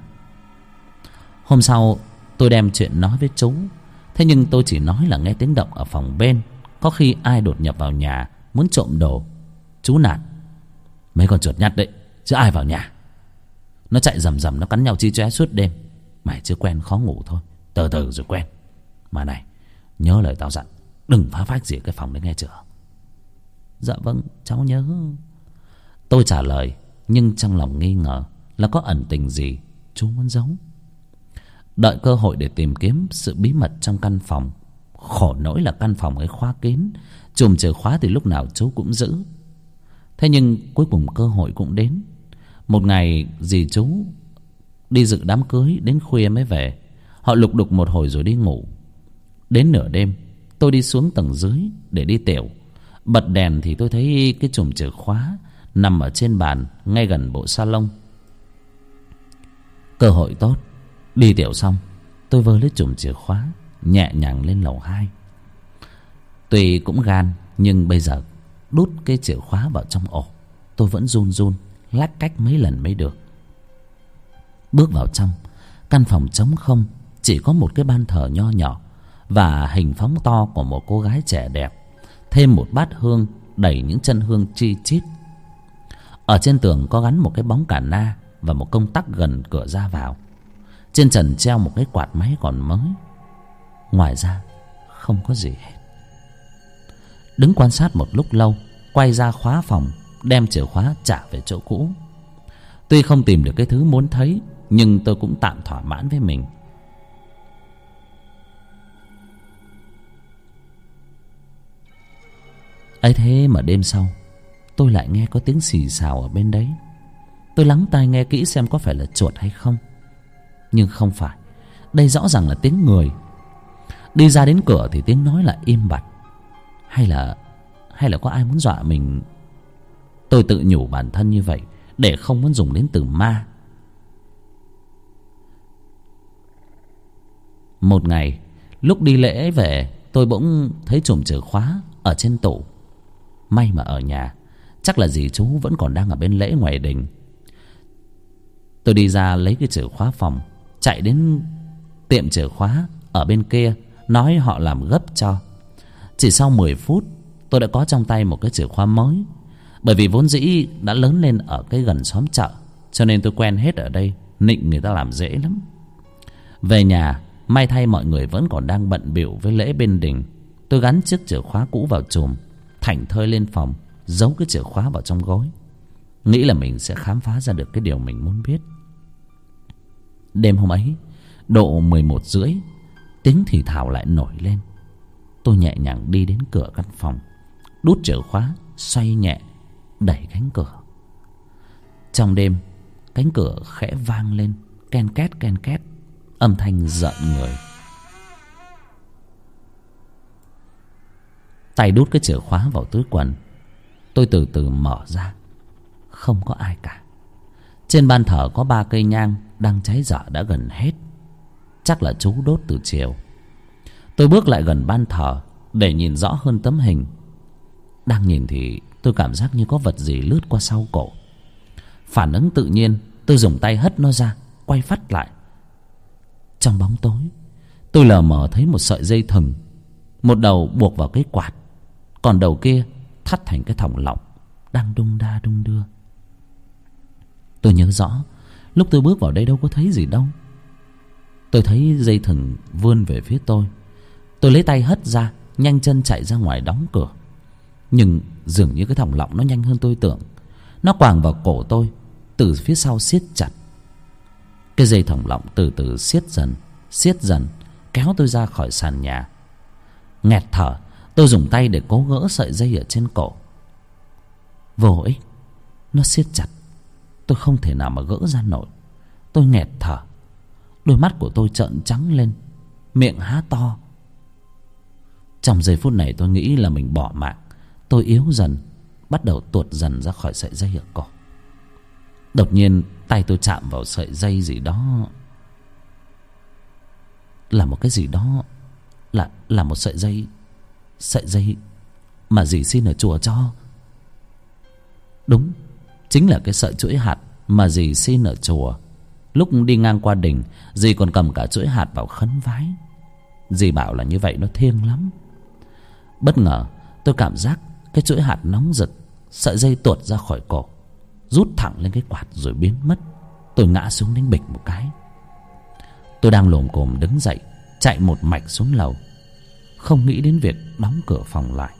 Hôm sau tôi đem chuyện nói với chú. Thế nhưng tôi chỉ nói là nghe tiếng động ở phòng bên, có khi ai đột nhập vào nhà muốn trộm đồ. Chú nạt: mấy con chuột nhắt đấy, chứ ai vào nhà. Nó chạy rầm rầm, nó cắn nhau chi chóe suốt đêm. Mày chưa quen khó ngủ thôi, từ từ rồi quen. Mà này, nhớ lời tao dặn, đừng phá phách gì cái phòng đấy nghe chưa? Dạ vâng, cháu nhớ. Tôi trả lời, nhưng trong lòng nghi ngờ là có ẩn tình gì chú muốn giấu. Đợi cơ hội để tìm kiếm sự bí mật trong căn phòng. Khổ nỗi là căn phòng ấy khóa kín, chùm chìa khóa thì lúc nào chú cũng giữ. Thế nhưng cuối cùng cơ hội cũng đến. Một ngày dì chú đi dự đám cưới đến khuya mới về. Họ lục đục một hồi rồi đi ngủ. Đến nửa đêm tôi đi xuống tầng dưới để đi tiểu. Bật đèn thì tôi thấy cái chùm chìa khóa nằm ở trên bàn ngay gần bộ salon. Cơ hội tốt. Đi tiểu xong, tôi vơ lấy chùm chìa khóa, nhẹ nhàng lên lầu hai. Tuy cũng gan, nhưng bây giờ đút cái chìa khóa vào trong ổ, tôi vẫn run run lách cách mấy lần mới được. Bước vào trong, căn phòng trống không, chỉ có một cái ban thờ nho nhỏ và hình phóng to của một cô gái trẻ đẹp, thêm một bát hương đẩy những chân hương chi chít. Ở trên tường có gắn một cái bóng cà na và một công tắc gần cửa ra vào. Trên trần treo một cái quạt máy còn mới. Ngoài ra không có gì hết. Đứng quan sát một lúc lâu, quay ra khóa phòng, đem chìa khóa trả về chỗ cũ. Tuy không tìm được cái thứ muốn thấy, nhưng tôi cũng tạm thỏa mãn với mình. Ấy thế mà đêm sau, tôi lại nghe có tiếng xì xào ở bên đấy. Tôi lắng tai nghe kỹ xem có phải là chuột hay không. Nhưng không phải. Đây rõ ràng là tiếng người. Đi ra đến cửa thì tiếng nói lại im bặt. Hay là Hay là có ai muốn dọa mình? Tôi tự nhủ bản thân như vậy để không muốn dùng đến từ ma. Một ngày, lúc đi lễ về, tôi bỗng thấy chùm chìa khóa ở trên tủ. May mà ở nhà, chắc là dì chú vẫn còn đang ở bên lễ ngoài đình. Tôi đi ra lấy cái chìa khóa phòng, chạy đến tiệm chìa khóa ở bên kia, nói họ làm gấp cho. Chỉ sau mười phút, tôi đã có trong tay một cái chìa khóa mới. Bởi vì vốn dĩ đã lớn lên ở cái gần xóm chợ, cho nên tôi quen hết ở đây, nịnh người ta làm dễ lắm. Về nhà, may thay mọi người vẫn còn đang bận bịu với lễ bên đình. Tôi gắn chiếc chìa khóa cũ vào chùm, thảnh thơi lên phòng, giấu cái chìa khóa vào trong gối, nghĩ là mình sẽ khám phá ra được cái điều mình muốn biết. Đêm hôm ấy, độ mười một rưỡi, tiếng thì thào lại nổi lên. Tôi nhẹ nhàng đi đến cửa căn phòng, đút chìa khóa, xoay nhẹ, đẩy cánh cửa. Trong đêm, cánh cửa khẽ vang lên, ken két ken két, âm thanh rợn người. Tay đút cái chìa khóa vào túi quần, tôi từ từ mở ra. Không có ai cả. Trên ban thờ có ba cây nhang đang cháy dở đã gần hết. Chắc là chú đốt từ chiều. Tôi bước lại gần ban thờ để nhìn rõ hơn tấm hình. Đang nhìn thì tôi cảm giác như có vật gì lướt qua sau cổ. Phản ứng tự nhiên, tôi dùng tay hất nó ra, quay phắt lại. Trong bóng tối, tôi lờ mờ thấy một sợi dây thừng, một đầu buộc vào cái quạt, còn đầu kia thắt thành cái thòng lọng đang đung đa đung đưa. Tôi nhớ rõ, lúc tôi bước vào đây đâu có thấy gì đâu. Tôi thấy dây thừng vươn về phía tôi. Tôi lấy tay hất ra, nhanh chân chạy ra ngoài đóng cửa. Nhưng dường như cái thòng lọng nó nhanh hơn tôi tưởng. Nó quàng vào cổ tôi, từ phía sau siết chặt. Cái dây thòng lọng từ từ siết dần, siết dần, kéo tôi ra khỏi sàn nhà. Nghẹt thở, tôi dùng tay để cố gỡ sợi dây ở trên cổ. Vô ích, nó siết chặt, tôi không thể nào mà gỡ ra nổi. Tôi nghẹt thở, đôi mắt của tôi trợn trắng lên, miệng há to. Trong giây phút này tôi nghĩ là mình bỏ mạng. Tôi yếu dần, bắt đầu tuột dần ra khỏi sợi dây ở cổ. Đột nhiên tay tôi chạm vào sợi dây gì đó. Là một cái gì đó. Là là một sợi dây. Sợi dây mà dì xin ở chùa cho. Đúng, chính là cái sợi chuỗi hạt mà dì xin ở chùa. Lúc đi ngang qua đình, dì còn cầm cả chuỗi hạt vào khấn vái. Dì bảo là như vậy nó thiêng lắm. Bất ngờ tôi cảm giác cái chuỗi hạt nóng rực, sợi dây tuột ra khỏi cổ, rút thẳng lên cái quạt rồi biến mất. Tôi ngã xuống đánh bịch một cái. Tôi đang lồm cồm đứng dậy, chạy một mạch xuống lầu, không nghĩ đến việc đóng cửa phòng lại.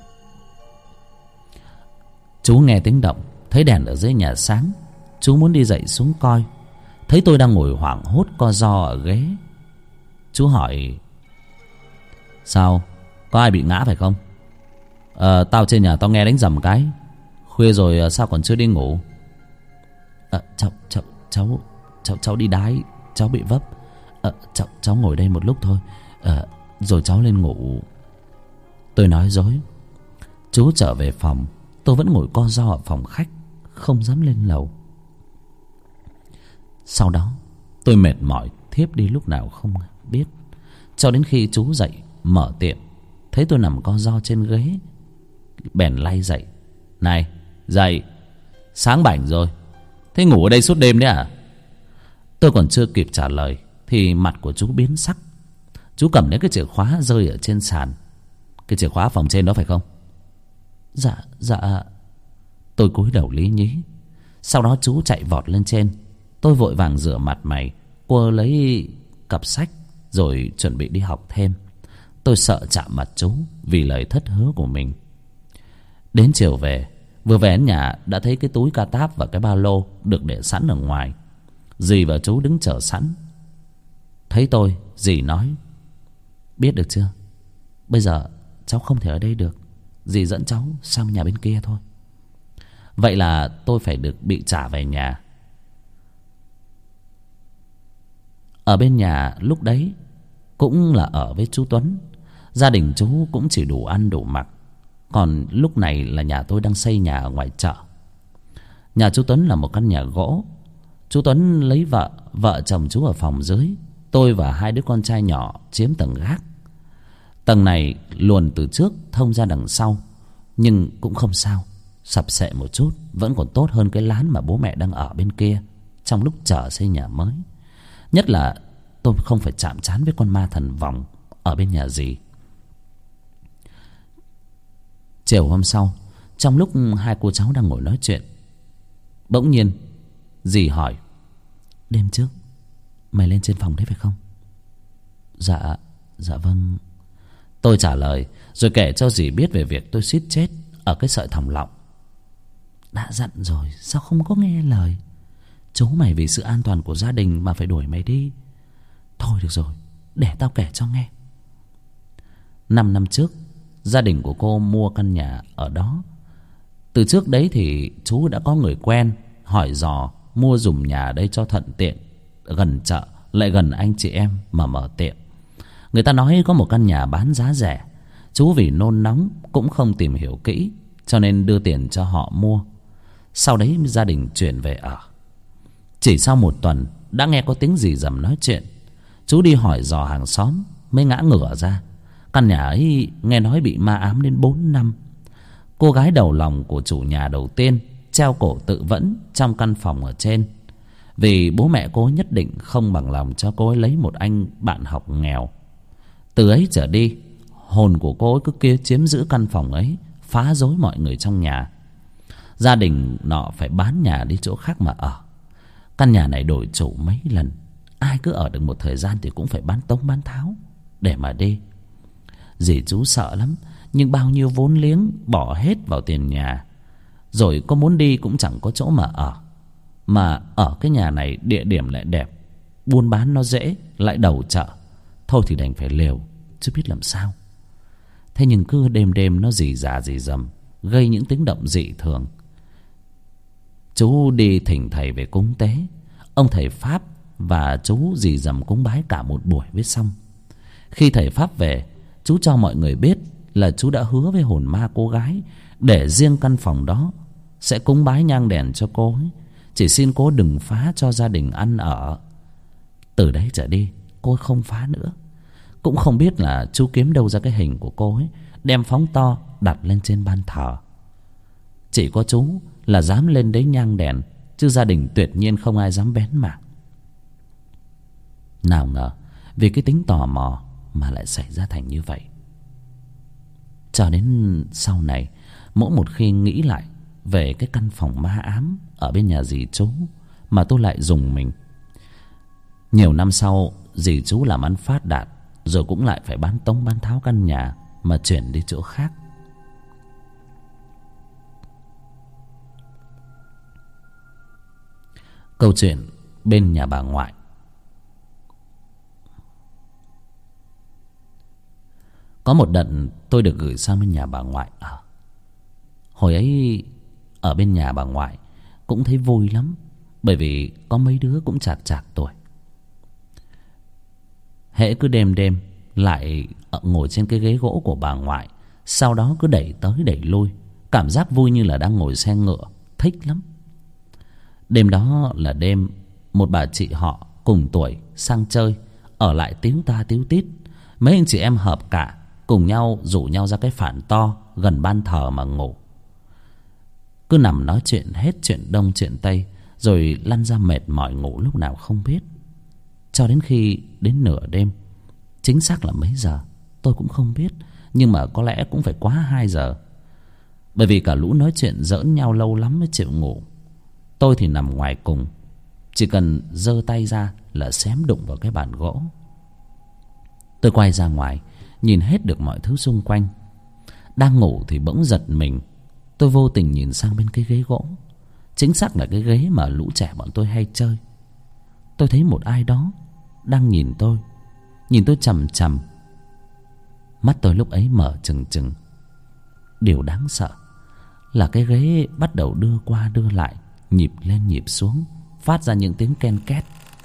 Chú nghe tiếng động, thấy đèn ở dưới nhà sáng. Chú muốn đi dậy xuống coi, thấy tôi đang ngồi hoảng hốt co ro ở ghế. Chú hỏi: Sao? Có ai bị ngã phải không? Ờ, tao trên nhà tao nghe đánh rầm cái. Khuya rồi sao còn chưa đi ngủ? À, cháu, cháu, cháu, cháu, cháu đi đái, cháu bị vấp. À, cháu, cháu ngồi đây một lúc thôi, à, rồi cháu lên ngủ. Tôi nói dối. Chú trở về phòng, tôi vẫn ngồi co ro ở phòng khách, không dám lên lầu. Sau đó tôi mệt mỏi thiếp đi lúc nào không biết, cho đến khi chú dậy mở tiệm, thấy tôi nằm co ro trên ghế, bèn lay dậy. Này, dậy, sáng bảnh rồi, thế ngủ ở đây suốt đêm đấy à? Tôi còn chưa kịp trả lời thì mặt của chú biến sắc. Chú cầm lấy cái chìa khóa rơi ở trên sàn. Cái chìa khóa phòng trên đó phải không? Dạ dạ. Tôi cúi đầu lý nhí. Sau đó chú chạy vọt lên trên. Tôi vội vàng rửa mặt mày, quơ lấy cặp sách rồi chuẩn bị đi học thêm. Tôi sợ chạm mặt chú vì lời thất hứa của mình. Đến chiều về, vừa về đến nhà đã thấy cái túi ca táp và cái ba lô được để sẵn ở ngoài. Dì và chú đứng chờ sẵn. Thấy tôi, dì nói: biết được chưa, bây giờ cháu không thể ở đây được. Dì dẫn cháu sang nhà bên kia thôi. Vậy là tôi phải được bị trả về nhà. Ở bên nhà lúc đấy cũng là ở với chú Tuấn. Gia đình chú cũng chỉ đủ ăn đủ mặc. Còn lúc này là nhà tôi đang xây nhà ở ngoài chợ. Nhà chú Tuấn là một căn nhà gỗ. Chú Tuấn lấy vợ, vợ chồng chú ở phòng dưới. Tôi và hai đứa con trai nhỏ chiếm tầng gác. Tầng này luồn từ trước thông ra đằng sau, nhưng cũng không sao, sập sệ một chút vẫn còn tốt hơn cái lán mà bố mẹ đang ở bên kia trong lúc chờ xây nhà mới. Nhất là tôi không phải chạm trán với con ma thần vòng ở bên nhà dì. Chiều hôm sau, trong lúc hai cô cháu đang ngồi nói chuyện, bỗng nhiên dì hỏi: đêm trước mày lên trên phòng đấy phải không? Dạ, dạ vâng. Tôi trả lời rồi kể cho dì biết về việc tôi suýt chết ở cái sợi thòng lọng. Đã dặn rồi sao không có nghe lời? Chú mày vì sự an toàn của gia đình mà phải đuổi mày đi. Thôi được rồi, để tao kể cho nghe. Năm năm trước, gia đình của cô mua căn nhà ở đó. Từ trước đấy thì chú đã có người quen hỏi dò mua dùm nhà ở đây cho thuận tiện, gần chợ lại gần anh chị em mà mở tiệm. Người ta nói có một căn nhà bán giá rẻ. Chú vì nôn nóng cũng không tìm hiểu kỹ, cho nên đưa tiền cho họ mua. Sau đấy gia đình chuyển về ở. Chỉ sau một tuần đã nghe có tiếng rì rầm nói chuyện. Chú đi hỏi dò hàng xóm mới ngã ngửa ra. Căn nhà ấy nghe nói bị ma ám đến bốn năm. Cô gái đầu lòng của chủ nhà đầu tiên treo cổ tự vẫn trong căn phòng ở trên, vì bố mẹ cô nhất định không bằng lòng cho cô ấy lấy một anh bạn học nghèo. Từ ấy trở đi, hồn của cô ấy cứ kia chiếm giữ căn phòng ấy, phá rối mọi người trong nhà. Gia đình nọ phải bán nhà đi chỗ khác mà ở. Căn nhà này đổi chủ mấy lần, ai cứ ở được một thời gian thì cũng phải bán tống bán tháo để mà đi. Dì chú sợ lắm, nhưng bao nhiêu vốn liếng bỏ hết vào tiền nhà, rồi có muốn đi cũng chẳng có chỗ mà ở. Mà ở cái nhà này địa điểm lại đẹp, buôn bán nó dễ, lại đầu chợ. Thôi thì đành phải liều, chứ biết làm sao. Thế nhưng cứ đêm đêm nó rì rà rì rầm, gây những tiếng động dị thường. Chú đi thỉnh thầy về cúng tế. Ông thầy Pháp và chú rì rầm cúng bái cả một buổi mới xong. Khi thầy Pháp về, chú cho mọi người biết là chú đã hứa với hồn ma cô gái để riêng căn phòng đó sẽ cúng bái nhang đèn cho cô ấy. Chỉ xin cô đừng phá cho gia đình ăn ở. Từ đấy trở đi cô không phá nữa. Cũng không biết là chú kiếm đâu ra cái hình của cô ấy, đem phóng to đặt lên trên ban thờ. Chỉ có chú là dám lên đấy nhang đèn, chứ gia đình tuyệt nhiên không ai dám bén mảng. Nào ngờ vì cái tính tò mò mà lại xảy ra thành như vậy. Cho đến sau này, mỗi một khi nghĩ lại về cái căn phòng ma ám ở bên nhà dì chú mà tôi lại rùng mình. Nhiều năm sau, dì chú làm ăn phát đạt, rồi cũng lại phải bán tống bán tháo căn nhà mà chuyển đi chỗ khác. Câu chuyện bên nhà bà ngoại. Có một đợt tôi được gửi sang bên nhà bà ngoại ở. Hồi ấy ở bên nhà bà ngoại cũng thấy vui lắm, bởi vì có mấy đứa cũng chạc chạc tuổi. Hễ cứ đêm đêm lại ngồi trên cái ghế gỗ của bà ngoại, sau đó cứ đẩy tới đẩy lui, cảm giác vui như là đang ngồi xe ngựa, thích lắm. Đêm đó là đêm một bà chị họ cùng tuổi sang chơi, ở lại tíu ta tíu tít. Mấy anh chị em hợp cả cùng nhau rủ nhau ra cái phản to gần ban thờ mà ngủ. Cứ nằm nói chuyện hết chuyện đông chuyện tây, rồi lăn ra mệt mỏi ngủ lúc nào không biết. Cho đến khi đến nửa đêm, chính xác là mấy giờ tôi cũng không biết, nhưng mà có lẽ cũng phải quá hai giờ, Bởi vì cả lũ nói chuyện giỡn nhau lâu lắm mới chịu ngủ. Tôi thì nằm ngoài cùng, chỉ cần giơ tay ra là xém đụng vào cái bàn gỗ. Tôi quay ra ngoài, nhìn hết được mọi thứ xung quanh. Đang ngủ thì bỗng giật mình. Tôi vô tình nhìn sang bên cái ghế gỗ, chính xác là cái ghế mà lũ trẻ bọn tôi hay chơi. Tôi thấy một ai đó đang nhìn tôi, nhìn tôi chằm chằm. Mắt tôi lúc ấy mở trừng trừng. Điều đáng sợ là cái ghế bắt đầu đưa qua đưa lại, nhịp lên nhịp xuống, phát ra những tiếng ken két.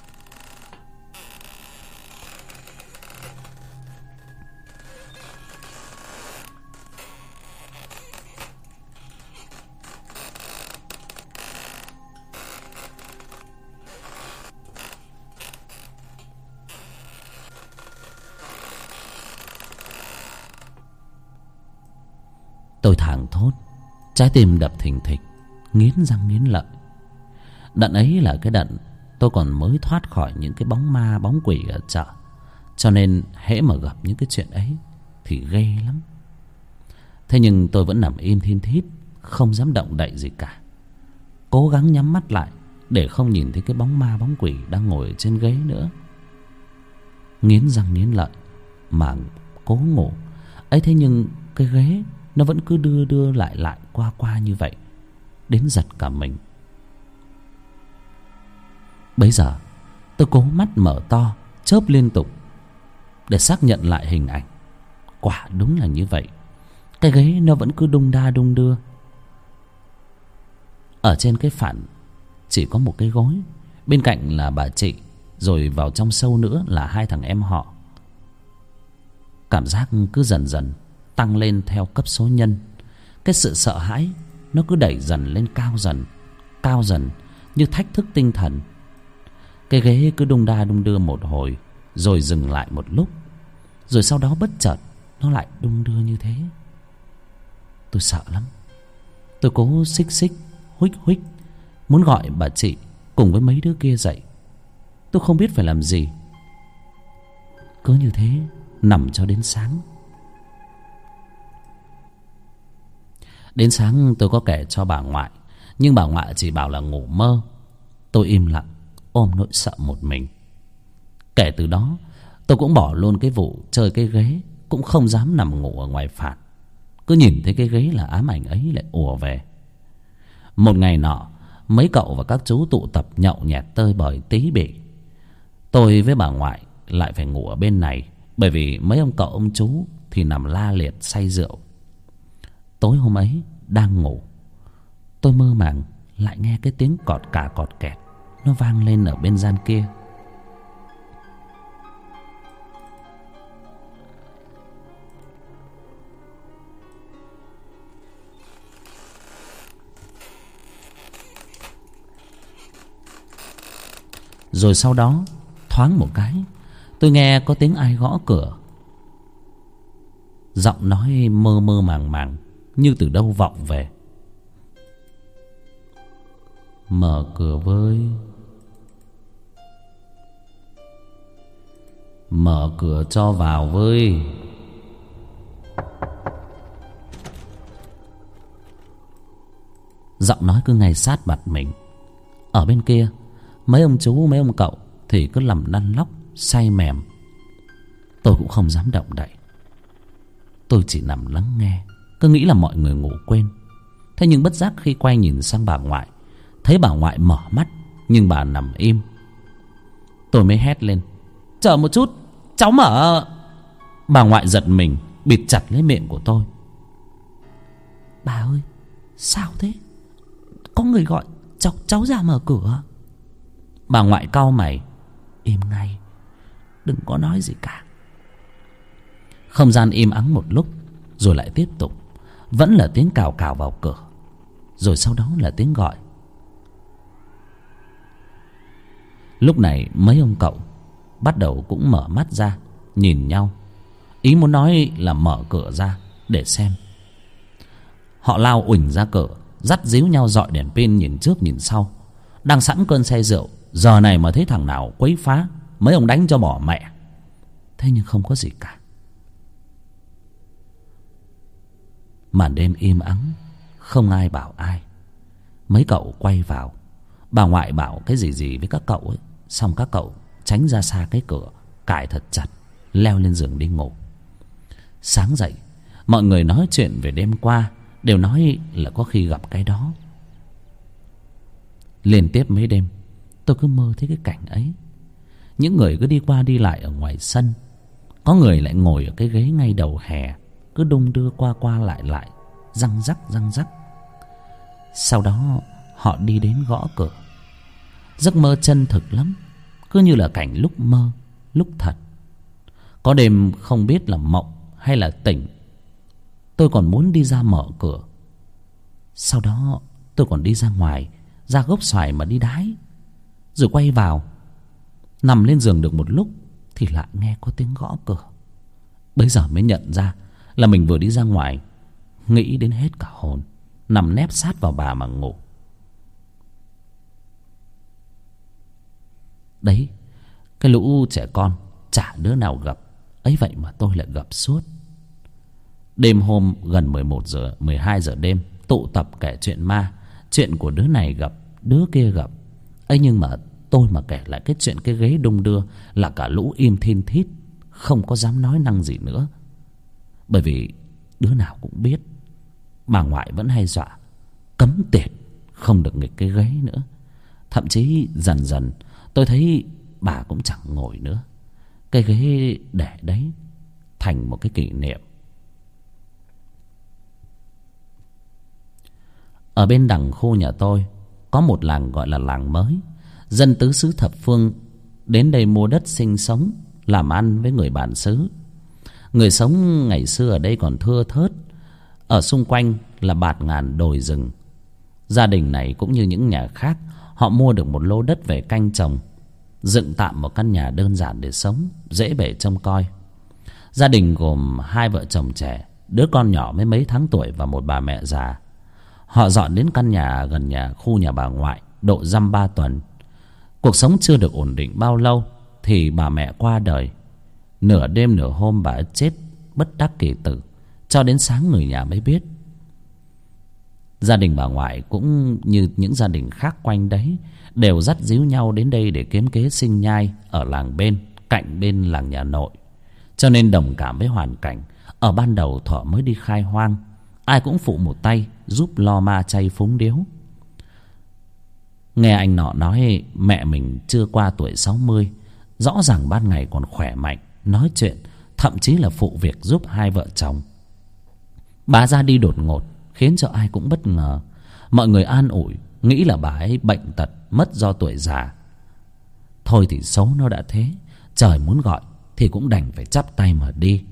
Tôi thảng thốt, trái tim đập thình thịch, nghiến răng nghiến lợi. Đợt ấy là cái đợt tôi còn mới thoát khỏi những cái bóng ma bóng quỷ ở chợ, cho nên hễ mà gặp những cái chuyện ấy thì ghê lắm. Thế nhưng tôi vẫn nằm im thin thít, không dám động đậy gì cả, cố gắng nhắm mắt lại để không nhìn thấy cái bóng ma bóng quỷ đang ngồi ở trên ghế nữa. Nghiến răng nghiến lợi mà cố ngủ ấy, thế nhưng cái ghế nó vẫn cứ đưa đưa lại lại qua qua như vậy, đến giật cả mình. Bấy giờ tôi cố mắt mở to, chớp liên tục để xác nhận lại hình ảnh. Quả đúng là như vậy, cái ghế nó vẫn cứ đung đa đung đưa. Ở trên cái phản chỉ có một cái gối, bên cạnh là bà chị, rồi vào trong sâu nữa là hai thằng em họ. Cảm giác cứ dần dần tăng lên theo cấp số nhân. Cái sự sợ hãi nó cứ đẩy dần lên, cao dần, cao dần, như thách thức tinh thần. Cái ghế cứ đung đa đung đưa một hồi, rồi dừng lại một lúc, rồi sau đó bất chợt nó lại đung đưa như thế. Tôi sợ lắm. Tôi cố xích xích, huých huých, muốn gọi bà chị cùng với mấy đứa kia dậy. Tôi không biết phải làm gì. Cứ như thế nằm cho đến sáng. Đến sáng tôi có kể cho bà ngoại, nhưng bà ngoại chỉ bảo là ngủ mơ. Tôi im lặng, ôm nỗi sợ một mình. Kể từ đó tôi cũng bỏ luôn cái vụ chơi cái ghế, cũng không dám nằm ngủ ở ngoài phản. Cứ nhìn thấy cái ghế là ám ảnh ấy lại ùa về. Một ngày nọ, mấy cậu và các chú tụ tập nhậu nhẹt tơi bời tí bỉ. Tôi với bà ngoại lại phải ngủ ở bên này, bởi vì mấy ông cậu ông chú thì nằm la liệt say rượu. Tối hôm ấy đang ngủ, tôi mơ màng lại nghe cái tiếng cọt cà cọt kẹt nó vang lên ở bên gian kia. Rồi sau đó thoáng một cái, tôi nghe có tiếng ai gõ cửa. Giọng nói mơ mơ màng màng, như từ đâu vọng về. Mở cửa với, mở cửa cho vào với. Giọng nói cứ ngay sát mặt mình. Ở bên kia, mấy ông chú mấy ông cậu thì cứ nằm lăn lóc say mềm. Tôi cũng không dám động đậy. Tôi chỉ nằm lắng nghe, cứ nghĩ là mọi người ngủ quên. Thế nhưng bất giác khi quay nhìn sang bà ngoại, thấy bà ngoại mở mắt nhưng bà nằm im. Tôi mới hét lên: "Chờ một chút, cháu mở." Bà ngoại giật mình, bịt chặt lấy miệng của tôi. "Bà ơi, sao thế? Có người gọi cháu cháu ra mở cửa." Bà ngoại cau mày: "Im ngay, đừng có nói gì cả." Không gian im ắng một lúc, rồi lại tiếp tục. Vẫn là tiếng cào cào vào cửa, rồi sau đó là tiếng gọi. Lúc này mấy ông cậu bắt đầu cũng mở mắt ra, nhìn nhau, ý muốn nói là mở cửa ra để xem. Họ lao uỳnh ra cửa, dắt díu nhau dọi đèn pin nhìn trước nhìn sau. Đang sẵn cơn say rượu, giờ này mà thấy thằng nào quấy phá, mấy ông đánh cho bỏ mẹ. Thế nhưng không có gì cả. Màn đêm im ắng, Không ai bảo ai. Mấy cậu quay vào. Bà ngoại bảo cái gì gì với các cậu ấy. Xong các cậu tránh ra xa cái cửa, cài thật chặt, leo lên giường đi ngủ. Sáng dậy, mọi người nói chuyện về đêm qua, đều nói là có khi gặp cái đó. Liên tiếp mấy đêm tôi cứ mơ thấy cái cảnh ấy. Những người cứ đi qua đi lại ở ngoài sân. Có người lại ngồi ở cái ghế ngay đầu hè, cứ đung đưa qua qua lại lại, răng rắc răng rắc. Sau đó họ đi đến gõ cửa. Giấc mơ chân thực lắm, cứ như là cảnh lúc mơ lúc thật. Có đêm không biết là mộng hay là tỉnh, tôi còn muốn đi ra mở cửa. Sau đó tôi còn đi ra ngoài, ra gốc xoài mà đi đái. Rồi quay vào, nằm lên giường được một lúc thì lại nghe có tiếng gõ cửa. Bây giờ mới nhận ra là mình vừa đi ra ngoài. Nghĩ đến hết cả hồn, nằm nép sát vào bà mà ngủ. Đấy, cái lũ trẻ con chả đứa nào gặp, ấy vậy mà tôi lại gặp suốt. Đêm hôm gần mười một giờ, mười hai giờ đêm, tụ tập kể chuyện ma. Chuyện của đứa này gặp, đứa kia gặp. ấy nhưng mà tôi mà kể lại cái chuyện cái ghế đung đưa là cả lũ im thin thít, không có dám nói năng gì nữa. Bởi vì đứa nào cũng biết bà ngoại vẫn hay dọa cấm tiệt không được nghịch cái ghế nữa. Thậm chí dần dần tôi thấy bà cũng chẳng ngồi nữa. Cái ghế để đấy thành một cái kỷ niệm. Ở bên đằng khu nhà tôi có một làng gọi là làng mới. Dân tứ xứ thập phương đến đây mua đất sinh sống, làm ăn với người bản xứ. Người sống ngày xưa ở đây còn thưa thớt. Ở xung quanh là bạt ngàn đồi rừng. Gia đình này cũng như những nhà khác, họ mua được một lô đất về canh trồng, dựng tạm một căn nhà đơn giản để sống, dễ bề trông coi. Gia đình gồm hai vợ chồng trẻ, đứa con nhỏ mới mấy tháng tuổi và một bà mẹ già. Họ dọn đến căn nhà gần nhà khu nhà bà ngoại độ dăm ba tuần. Cuộc sống chưa được ổn định bao lâu thì bà mẹ qua đời. Nửa đêm nửa hôm bà ấy chết bất đắc kỳ tử, cho đến sáng người nhà mới biết. Gia đình bà ngoại cũng như những gia đình khác quanh đấy đều dắt díu nhau đến đây để kiếm kế sinh nhai ở làng bên, cạnh bên làng nhà nội. Cho nên đồng cảm với hoàn cảnh. Ở ban đầu Thọ mới đi khai hoang, ai cũng phụ một tay giúp lo ma chay phúng điếu. Nghe anh nọ nói mẹ mình chưa qua tuổi sáu mươi, rõ ràng ban ngày còn khỏe mạnh, nói chuyện, thậm chí là phụ việc giúp hai vợ chồng. Bà ra đi đột ngột khiến cho ai cũng bất ngờ. Mọi người an ủi, nghĩ là bà ấy bệnh tật, mất do tuổi già. Thôi thì xấu nó đã thế, trời muốn gọi thì cũng đành phải chắp tay mà đi.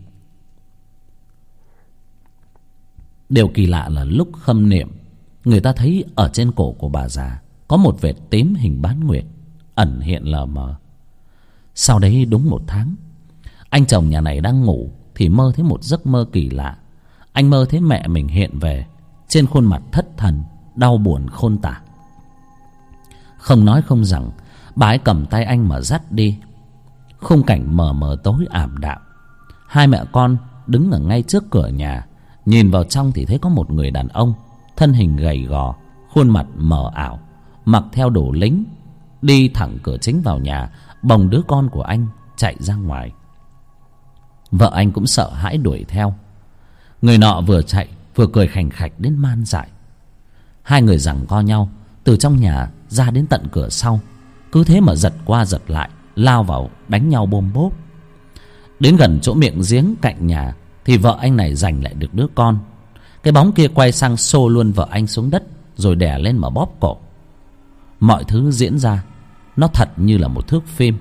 Điều kỳ lạ là lúc khâm niệm, người ta thấy ở trên cổ của bà già có một vệt tím hình bán nguyệt ẩn hiện lờ mờ. Sau đấy đúng một tháng, anh chồng nhà này đang ngủ thì mơ thấy một giấc mơ kỳ lạ. Anh mơ thấy mẹ mình hiện về, trên khuôn mặt thất thần, đau buồn khôn tả. Không nói không rằng, bà ấy cầm tay anh mà dắt đi. Khung cảnh mờ mờ tối ảm đạm. Hai mẹ con đứng ở ngay trước cửa nhà, nhìn vào trong thì thấy có một người đàn ông, thân hình gầy gò, khuôn mặt mờ ảo, mặc theo đồ lính, đi thẳng cửa chính vào nhà, bồng đứa con của anh chạy ra ngoài. Vợ anh cũng sợ hãi đuổi theo. Người nọ vừa chạy vừa cười khành khạch đến man dại. Hai người giằng co nhau từ trong nhà ra đến tận cửa sau, cứ thế mà giật qua giật lại, lao vào đánh nhau bôm bốp. Đến gần chỗ miệng giếng cạnh nhà thì vợ anh này giành lại được đứa con. Cái bóng kia quay sang xô luôn vợ anh xuống đất, rồi đè lên mà bóp cổ. Mọi thứ diễn ra nó thật như là một thước phim.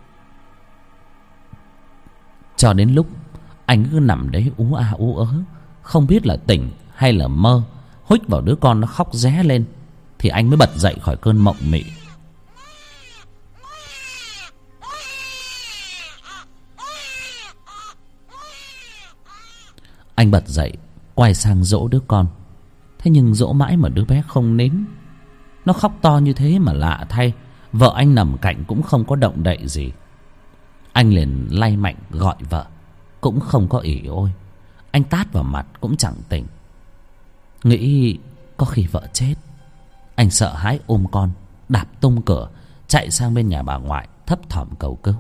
Cho đến lúc anh cứ nằm đấy ú a ú ớ, không biết là tỉnh hay là mơ, huých vào đứa con nó khóc ré lên thì anh mới bật dậy khỏi cơn mộng mị. Anh bật dậy quay sang dỗ đứa con. Thế nhưng dỗ mãi mà đứa bé không nín. Nó khóc to như thế mà lạ thay, vợ anh nằm cạnh cũng không có động đậy gì. Anh liền lay mạnh gọi vợ, cũng không có ỉ ôi. Anh tát vào mặt cũng chẳng tỉnh. Nghĩ có khi vợ chết. Anh sợ hãi ôm con, đạp tung cửa, chạy sang bên nhà bà ngoại, thấp thỏm cầu cứu.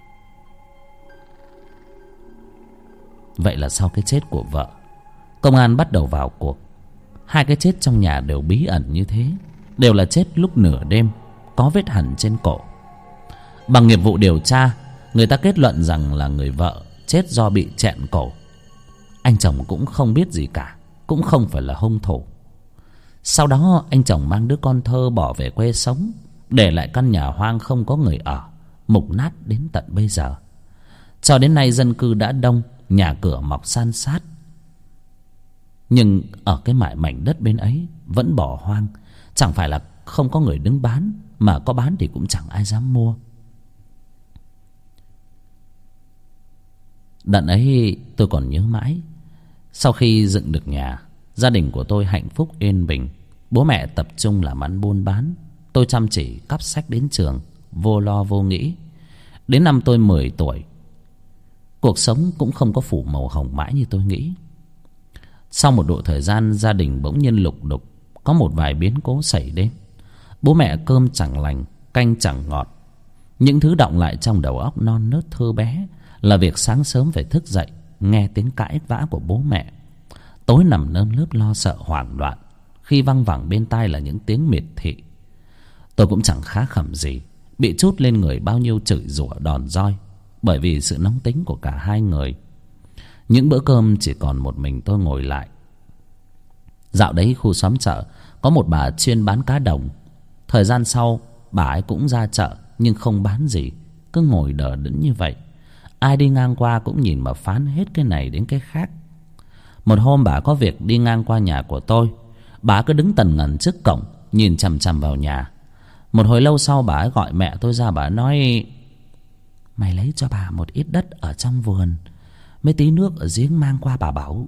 Vậy là sau cái chết của vợ, công an bắt đầu vào cuộc. Hai cái chết trong nhà đều bí ẩn như thế, đều là chết lúc nửa đêm, có vết hằn trên cổ. Bằng nghiệp vụ điều tra, người ta kết luận rằng là người vợ chết do bị chẹn cổ. Anh chồng cũng không biết gì cả, cũng không phải là hung thủ. Sau đó anh chồng mang đứa con thơ bỏ về quê sống, để lại căn nhà hoang không có người ở, mục nát đến tận bây giờ. Cho đến nay dân cư đã đông, nhà cửa mọc san sát, nhưng ở cái mải mảnh đất bên ấy vẫn bỏ hoang. Chẳng phải là không có người đứng bán, mà có bán thì cũng chẳng ai dám mua. Đợt ấy tôi còn nhớ mãi. Sau khi dựng được nhà, gia đình của tôi hạnh phúc yên bình. Bố mẹ tập trung làm ăn buôn bán, tôi chăm chỉ cắp sách đến trường, vô lo vô nghĩ. Đến năm tôi mười tuổi, cuộc sống cũng không có phủ màu hồng mãi như tôi nghĩ. Sau một độ thời gian, gia đình bỗng nhiên lục đục, có một vài biến cố xảy đến. Bố mẹ cơm chẳng lành, canh chẳng ngọt. Những thứ đọng lại trong đầu óc non nớt thơ bé là việc sáng sớm phải thức dậy nghe tiếng cãi vã của bố mẹ, tối nằm nơm nớp lo sợ hoảng loạn khi văng vẳng bên tai là những tiếng miệt thị. Tôi cũng chẳng khá khẩm gì, bị trút lên người bao nhiêu chửi rủa đòn roi bởi vì sự nóng tính của cả hai người. Những bữa cơm chỉ còn một mình tôi ngồi lại. Dạo đấy khu xóm chợ có một bà chuyên bán cá đồng. Thời gian sau bà ấy cũng ra chợ, nhưng không bán gì, cứ ngồi đờ đẫn như vậy. Ai đi ngang qua cũng nhìn mà phán hết cái này đến cái khác. Một hôm bà có việc đi ngang qua nhà của tôi. Bà cứ đứng tần ngần trước cổng, nhìn chằm chằm vào nhà. Một hồi lâu sau bà ấy gọi mẹ tôi ra, bà nói: "Mày lấy cho bà một ít đất ở trong vườn, mấy tí nước ở giếng mang qua bà bảo."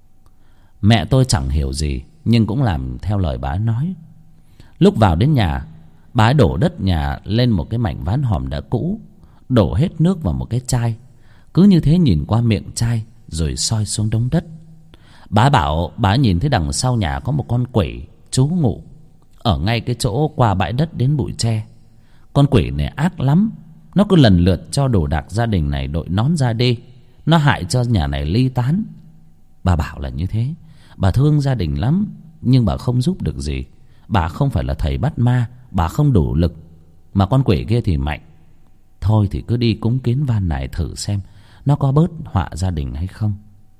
Mẹ tôi chẳng hiểu gì, nhưng cũng làm theo lời bà ấy nói. Lúc vào đến nhà, bà ấy đổ đất nhà lên một cái mảnh ván hòm đã cũ, đổ hết nước vào một cái chai, cứ như thế nhìn qua miệng chai rồi soi xuống đống đất. Bà bảo bà nhìn thấy đằng sau nhà có một con quỷ trú ngụ ở ngay cái chỗ qua bãi đất đến bụi tre. Con quỷ này ác lắm, nó cứ lần lượt cho đồ đạc gia đình này đội nón ra đi, nó hại cho nhà này ly tán. Bà bảo là như thế. Bà thương gia đình lắm, nhưng bà không giúp được gì. Bà không phải là thầy bắt ma, bà không đủ lực, mà con quỷ kia thì mạnh. Thôi thì cứ đi cúng kiến van này thử xem nó có bớt họa gia đình hay không.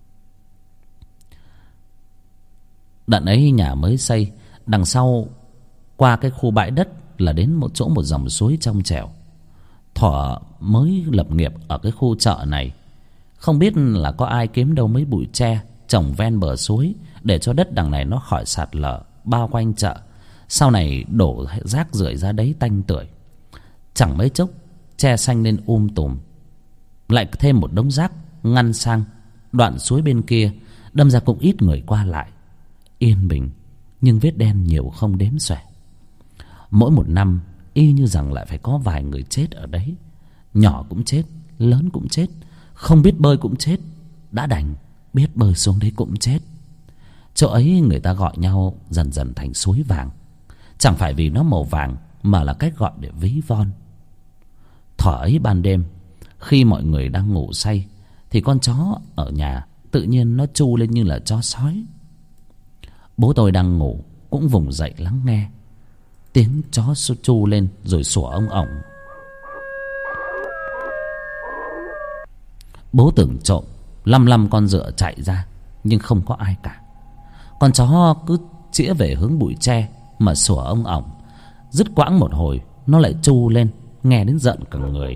Đợt ấy nhà mới xây, đằng sau qua cái khu bãi đất là đến một chỗ một dòng suối trong trẻo. Thuở mới lập nghiệp ở cái khu chợ này, không biết là có ai kiếm đâu mấy bụi tre trồng ven bờ suối để cho đất đằng này nó khỏi sạt lở bao quanh chợ. Sau này đổ rác rưởi ra đấy tanh tưởi. Chẳng mấy chốc tre xanh lên um tùm, lại thêm một đống rác ngăn sang đoạn suối bên kia, đâm ra cũng ít người qua lại. Yên bình, nhưng vết đen nhiều không đếm xuể. Mỗi một năm y như rằng lại phải có vài người chết ở đấy. Nhỏ cũng chết, lớn cũng chết, không biết bơi cũng chết, đã đành biết bơi xuống đấy cũng chết. Chỗ ấy người ta gọi nhau dần dần thành suối vàng. Chẳng phải vì nó màu vàng, mà là cách gọi để ví von. Thuở ấy ban đêm, khi mọi người đang ngủ say, thì con chó ở nhà tự nhiên nó tru lên như là chó sói. Bố tôi đang ngủ cũng vùng dậy lắng nghe. Tiếng chó tru lên rồi sủa ông ổng. Bố tưởng trộm, lăm lăm con dựa chạy ra, nhưng không có ai cả. Con chó cứ chĩa về hướng bụi tre mà sủa ông ổng. Dứt quãng một hồi, nó lại tru lên, nghe đến giận cả người.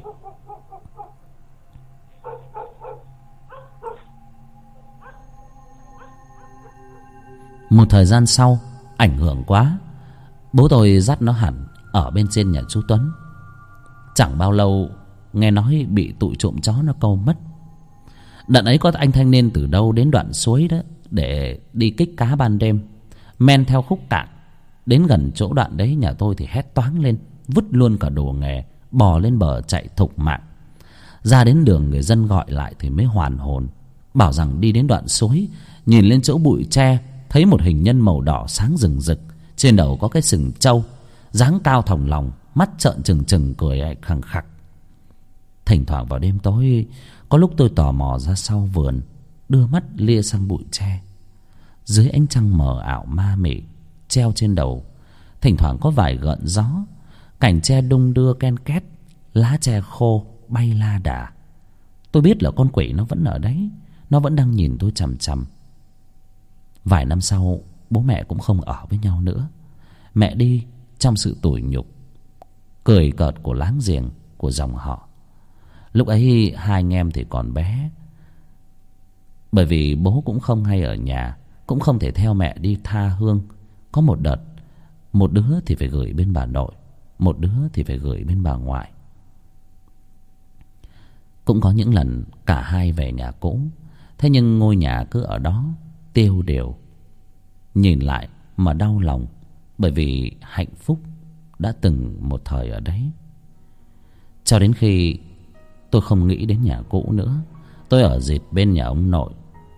Một thời gian sau, ảnh hưởng quá, bố tôi dắt nó hẳn ở bên trên nhà chú Tuấn. Chẳng bao lâu, nghe nói bị tụi trộm chó nó câu mất. Đợt ấy có anh thanh niên từ đâu đến đoạn suối đó để đi kích cá ban đêm. Men theo khúc cạn đến gần chỗ đoạn đấy, nhà tôi thì hét toáng lên, vứt luôn cả đồ nghề, bò lên bờ chạy thục mạng. Ra đến đường người dân gọi lại thì mới hoàn hồn, bảo rằng đi đến đoạn suối, nhìn lên chỗ bụi tre thấy một hình nhân màu đỏ sáng rừng rực, trên đầu có cái sừng trâu, dáng cao thòng lòng, mắt trợn trừng trừng cười khằng khặc. Thỉnh thoảng vào đêm tối, có lúc tôi tò mò ra sau vườn, đưa mắt lia sang bụi tre. Dưới ánh trăng mờ ảo ma mị treo trên đầu, thỉnh thoảng có vài gợn gió, cành tre đung đưa ken két, lá tre khô bay la đà. Tôi biết là con quỷ nó vẫn ở đấy, nó vẫn đang nhìn tôi chằm chằm. Vài năm sau, bố mẹ cũng không ở với nhau nữa. Mẹ đi trong sự tủi nhục, cười cợt của láng giềng, của dòng họ. Lúc ấy hai anh em thì còn bé, bởi vì bố cũng không hay ở nhà, cũng không thể theo mẹ đi tha hương. Có một đợt, một đứa thì phải gửi bên bà nội, một đứa thì phải gửi bên bà ngoại. Cũng có những lần cả hai về nhà cũ, thế nhưng ngôi nhà cứ ở đó tiêu điều. Nhìn lại mà đau lòng, bởi vì hạnh phúc đã từng một thời ở đấy. Cho đến khi tôi không nghĩ đến nhà cũ nữa, tôi ở dịt bên nhà ông nội.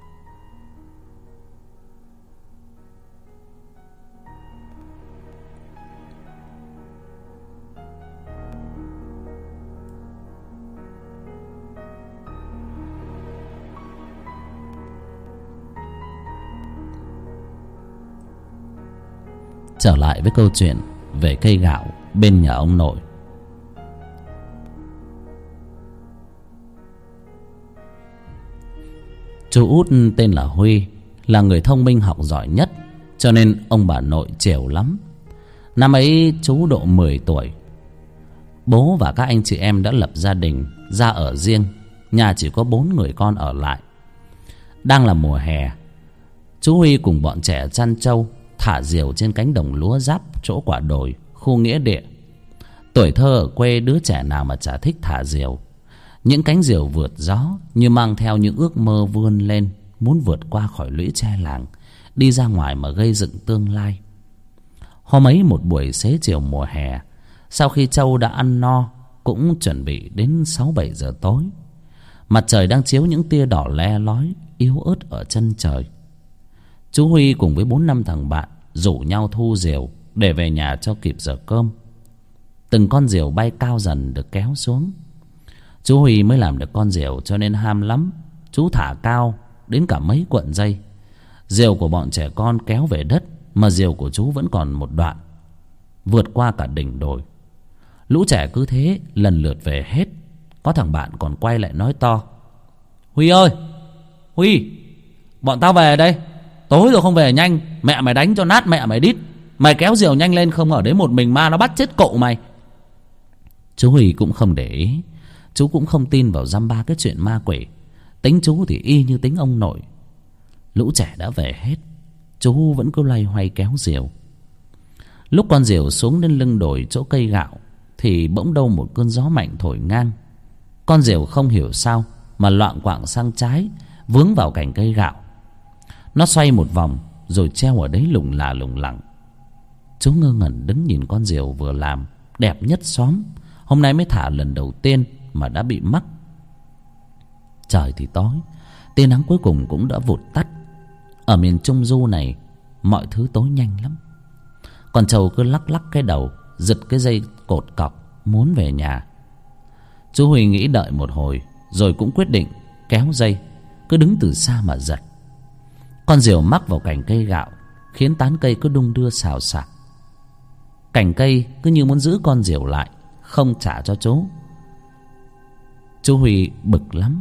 Trở lại với câu chuyện về cây gạo bên nhà ông nội. Chú út tên là Huy, là người thông minh học giỏi nhất, cho nên ông bà nội trèo lắm. Năm ấy chú độ mười tuổi. Bố và các anh chị em đã lập gia đình, ra ở riêng. Nhà chỉ có bốn người con ở lại. Đang là mùa hè, chú Huy cùng bọn trẻ chăn trâu, thả diều trên cánh đồng lúa giáp chỗ quả đồi, khu nghĩa địa. Tuổi thơ ở quê, đứa trẻ nào mà chả thích thả diều. Những cánh diều vượt gió như mang theo những ước mơ vươn lên, muốn vượt qua khỏi lũy tre làng, đi ra ngoài mà gây dựng tương lai. Hôm ấy một buổi xế chiều mùa hè, sau khi trâu đã ăn no, cũng chuẩn bị đến sáu bảy giờ tối. Mặt trời đang chiếu những tia đỏ le lói yếu ớt ở chân trời. Chú Huy cùng với bốn năm thằng bạn rủ nhau thu diều để về nhà cho kịp giờ cơm. Từng con diều bay cao dần được kéo xuống. Chú Huy mới làm được con diều cho nên ham lắm. Chú thả cao đến cả mấy cuộn dây. Diều của bọn trẻ con kéo về đất, mà diều của chú vẫn còn một đoạn, vượt qua cả đỉnh đồi. Lũ trẻ cứ thế lần lượt về hết. Có thằng bạn còn quay lại nói to: Huy ơi, Huy, bọn tao về đây. Tối rồi không về nhanh, mẹ mày đánh cho nát mẹ mày đít. Mày kéo diều nhanh lên, không ở đấy một mình ma nó bắt chết cậu mày. Chú Huy cũng không để ý. Chú cũng không tin vào dăm ba cái chuyện ma quỷ. Tính chú thì y như tính ông nội. Lũ trẻ đã về hết, chú vẫn cứ loay hoay kéo diều. Lúc con diều xuống đến lưng đồi chỗ cây gạo, thì bỗng đâu một cơn gió mạnh thổi ngang. Con diều không hiểu sao mà loạng quạng sang trái, vướng vào cành cây gạo. Nó xoay một vòng rồi treo ở đấy lủng là lủng lẳng. Chú ngơ ngẩn đứng nhìn con diều vừa làm đẹp nhất xóm, hôm nay mới thả lần đầu tiên mà đã bị mắc. Trời thì tối, tia nắng cuối cùng cũng đã vụt tắt. Ở miền Trung Du này, mọi thứ tối nhanh lắm. Con trâu cứ lắc lắc cái đầu, giật cái dây cột cọc muốn về nhà. Chú Huy nghĩ đợi một hồi rồi cũng quyết định kéo dây, cứ đứng từ xa mà giật. Con diều mắc vào cành cây gạo, khiến tán cây cứ đung đưa xào xạc. Cành cây cứ như muốn giữ con diều lại, không trả cho chú. Chú Huy bực lắm.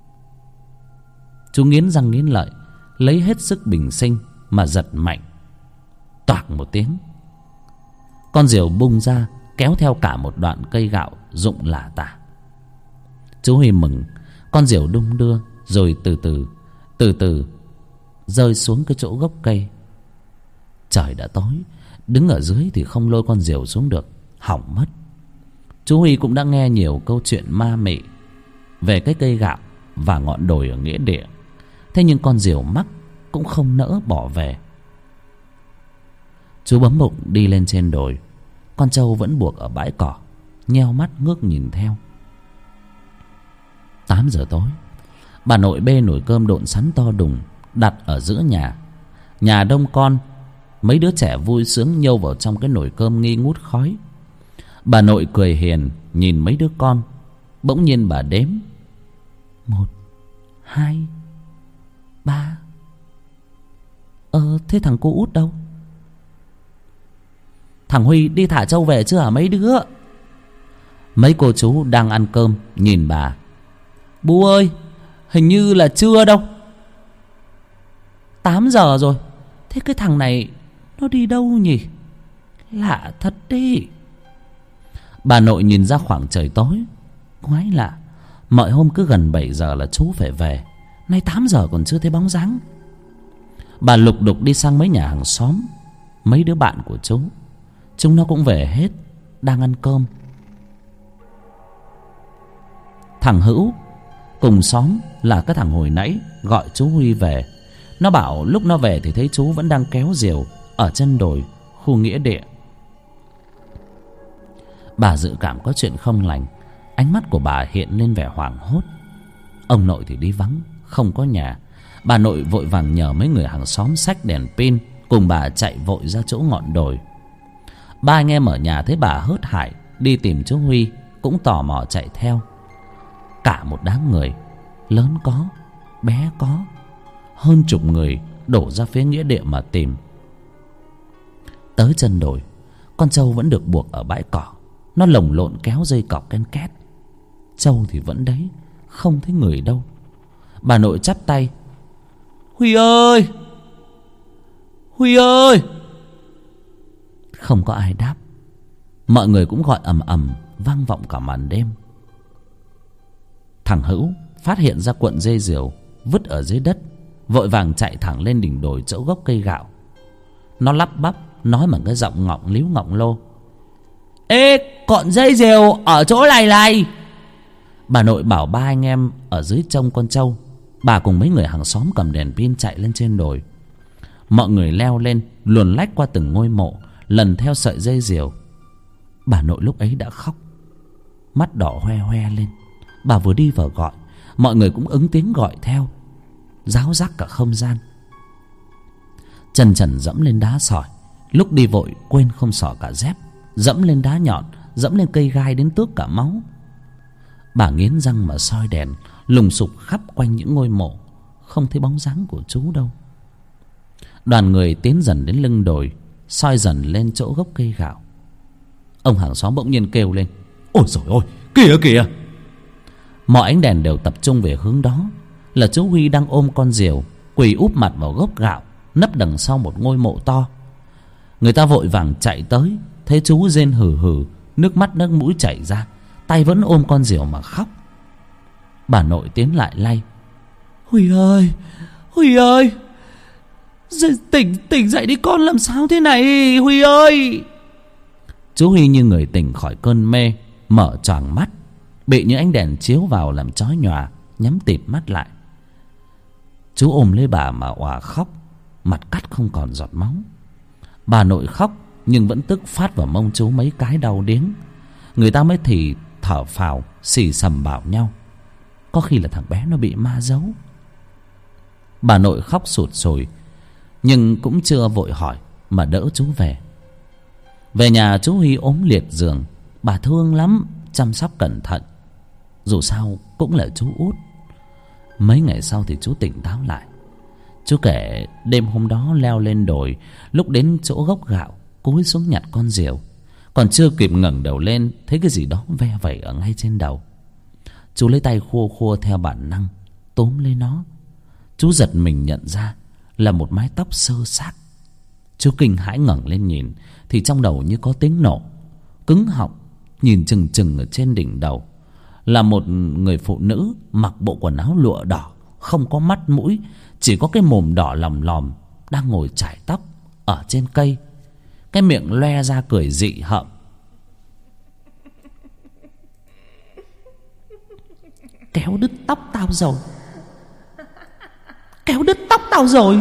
Chú nghiến răng nghiến lợi, lấy hết sức bình sinh mà giật mạnh. Toạc một tiếng, con diều bung ra, kéo theo cả một đoạn cây gạo rụng lả tả. Chú Huy mừng. Con diều đung đưa rồi từ từ từ từ rơi xuống cái chỗ gốc cây. Trời đã tối, đứng ở dưới thì không lôi con diều xuống được, hỏng mất. Chú Huy cũng đã nghe nhiều câu chuyện ma mị về cái cây gạo và ngọn đồi ở nghĩa địa. Thế nhưng con diều mắc cũng không nỡ bỏ về. Chú bấm bụng đi lên trên đồi. Con trâu vẫn buộc ở bãi cỏ, nheo mắt ngước nhìn theo. Tám giờ tối, bà nội bê nồi cơm độn sắn to đùng đặt ở giữa nhà. Nhà đông con, mấy đứa trẻ vui sướng nhâu vào trong cái nồi cơm nghi ngút khói. Bà nội cười hiền nhìn mấy đứa con. Bỗng nhiên bà đếm: Một, hai, ba. Ờ thế thằng cô út đâu? Thằng Huy đi thả trâu về chưa hả mấy đứa? Mấy cô chú đang ăn cơm nhìn bà: Bu ơi, hình như là chưa đâu. Tám giờ rồi. Thế cái thằng này nó đi đâu nhỉ? Lạ thật đi. Bà nội nhìn ra khoảng trời tối. Quái lạ, mọi hôm cứ gần bảy giờ là chú phải về, nay tám giờ còn chưa thấy bóng dáng. Bà lục đục đi sang mấy nhà hàng xóm. Mấy đứa bạn của chú, chúng nó cũng về hết, đang ăn cơm. Thằng Hữu cùng xóm là cái thằng hồi nãy gọi chú Huy về. Nó bảo lúc nó về thì thấy chú vẫn đang kéo diều ở chân đồi khu nghĩa địa. Bà dự cảm có chuyện không lành. Ánh mắt của bà hiện lên vẻ hoảng hốt. Ông nội thì đi vắng, không có nhà. Bà nội vội vàng nhờ mấy người hàng xóm xách đèn pin cùng bà chạy vội ra chỗ ngọn đồi. Ba anh em ở nhà thấy bà hớt hải đi tìm chú Huy cũng tò mò chạy theo. Cả một đám người, lớn có, bé có, hơn chục người đổ ra phía nghĩa địa mà tìm. Tới chân đồi, con trâu vẫn được buộc ở bãi cỏ. Nó lồng lộn kéo dây cọc ken két. Trâu thì vẫn đấy, không thấy người đâu. Bà nội chắp tay: Huy ơi, Huy ơi. Không có ai đáp. Mọi người cũng gọi ầm ầm vang vọng cả màn đêm. Thằng Hữu phát hiện ra cuộn dây diều vứt ở dưới đất, vội vàng chạy thẳng lên đỉnh đồi chỗ gốc cây gạo. Nó lắp bắp nói bằng cái giọng ngọng líu ngọng lô: Ê, cuộn dây diều ở chỗ này này. Bà nội bảo ba anh em ở dưới trông con trâu. Bà cùng mấy người hàng xóm cầm đèn pin chạy lên trên đồi. Mọi người leo lên, luồn lách qua từng ngôi mộ, lần theo sợi dây diều. Bà nội lúc ấy đã khóc, mắt đỏ hoe hoe lên. Bà vừa đi vừa gọi, mọi người cũng ứng tiếng gọi theo, ráo rác cả không gian. Chân trần dẫm lên đá sỏi, lúc đi vội quên không xỏ cả dép, dẫm lên đá nhọn, dẫm lên cây gai đến tước cả máu. Bà nghiến răng mà soi đèn, lùng sục khắp quanh những ngôi mộ, không thấy bóng dáng của chú đâu. Đoàn người tiến dần đến lưng đồi, soi dần lên chỗ gốc cây gạo. Ông hàng xóm bỗng nhiên kêu lên: Ôi dồi ôi, kìa kìa. Mọi ánh đèn đều tập trung về hướng đó. Là chú Huy đang ôm con diều, quỳ úp mặt vào gốc gạo, nấp đằng sau một ngôi mộ to. Người ta vội vàng chạy tới, thấy chú rên hừ hừ, nước mắt nước mũi chảy ra, tay vẫn ôm con diều mà khóc. Bà nội tiến lại lay: Huy ơi, Huy ơi, tỉnh tỉnh dậy đi con, làm sao thế này Huy ơi. Chú Huy như người tỉnh khỏi cơn mê, mở choàng mắt, bị những ánh đèn chiếu vào làm chói nhòa, nhắm tịt mắt lại. Chú ôm lấy bà mà òa khóc, mặt cắt không còn giọt máu. Bà nội khóc nhưng vẫn tức phát vào mông chú mấy cái đau điếng. Người ta mới thì thở phào xì xầm bảo nhau: Có khi là thằng bé nó bị ma giấu. Bà nội khóc sụt sùi, nhưng cũng chưa vội hỏi mà đỡ chú về. Về nhà chú Huy ốm liệt giường. Bà thương lắm, chăm sóc cẩn thận. Dù sao cũng là chú út. Mấy ngày sau thì chú tỉnh táo lại. Chú kể đêm hôm đó leo lên đồi, lúc đến chỗ gốc gạo cúi xuống nhặt con diều, còn chưa kịp ngẩng đầu lên thấy cái gì đó ve vẩy ở ngay trên đầu. Chú lấy tay khua khua theo bản năng, túm lấy nó. Chú giật mình nhận ra là một mái tóc xơ xác. Chú kinh hãi ngẩng lên nhìn thì trong đầu như có tiếng nổ. Cứng họng nhìn chừng chừng ở trên đỉnh đầu là một người phụ nữ mặc bộ quần áo lụa đỏ, không có mắt mũi, chỉ có cái mồm đỏ lòm lòm, đang ngồi chải tóc ở trên cây. Cái miệng loe ra cười dị hợm: Kéo đứt tóc tao rồi, kéo đứt tóc tao rồi.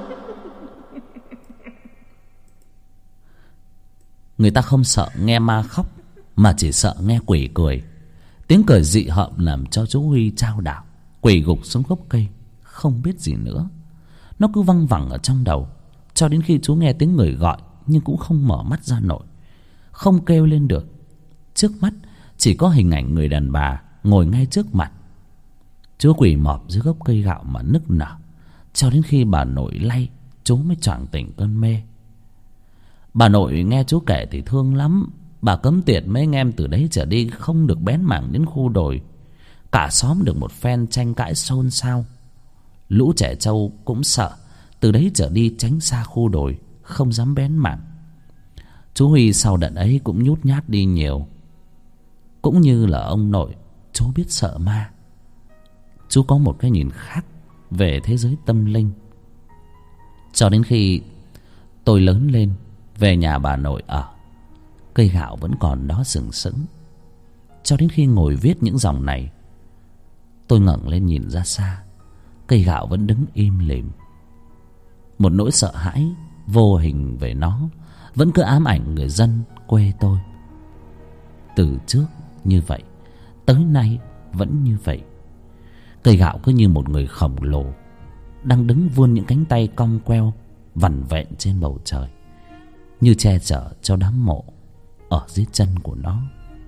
Người ta không sợ nghe ma khóc, mà chỉ sợ nghe quỷ cười. Tiếng cười dị hợm làm cho chú Huy chao đảo, quỳ gục xuống gốc cây, không biết gì nữa. Nó cứ văng vẳng ở trong đầu, cho đến khi chú nghe tiếng người gọi nhưng cũng không mở mắt ra nổi, không kêu lên được. Trước mắt chỉ có hình ảnh người đàn bà ngồi ngay trước mặt. Chú quỳ mọp dưới gốc cây gạo mà nức nở, cho đến khi bà nội lay chú mới choàng tỉnh cơn mê. Bà nội nghe chú kể thì thương lắm. Bà cấm tiệt mấy anh em từ đấy trở đi không được bén mảng đến khu đồi. Cả xóm được một phen tranh cãi xôn xao. Lũ trẻ trâu cũng sợ, từ đấy trở đi tránh xa khu đồi, không dám bén mảng. Chú Huy sau đợt ấy cũng nhút nhát đi nhiều. Cũng như là ông nội, chú biết sợ ma. Chú có một cái nhìn khác về thế giới tâm linh. Cho đến khi tôi lớn lên, về nhà bà nội ở, cây gạo vẫn còn đó sừng sững. Cho đến khi ngồi viết những dòng này, tôi ngẩng lên nhìn ra xa, cây gạo vẫn đứng im lìm. Một nỗi sợ hãi vô hình về nó vẫn cứ ám ảnh người dân quê tôi. Từ trước như vậy, tới nay vẫn như vậy. Cây gạo cứ như một người khổng lồ đang đứng vươn những cánh tay cong queo vằn vẹn trên bầu trời, như che chở cho đám mộ ở dưới chân của nó.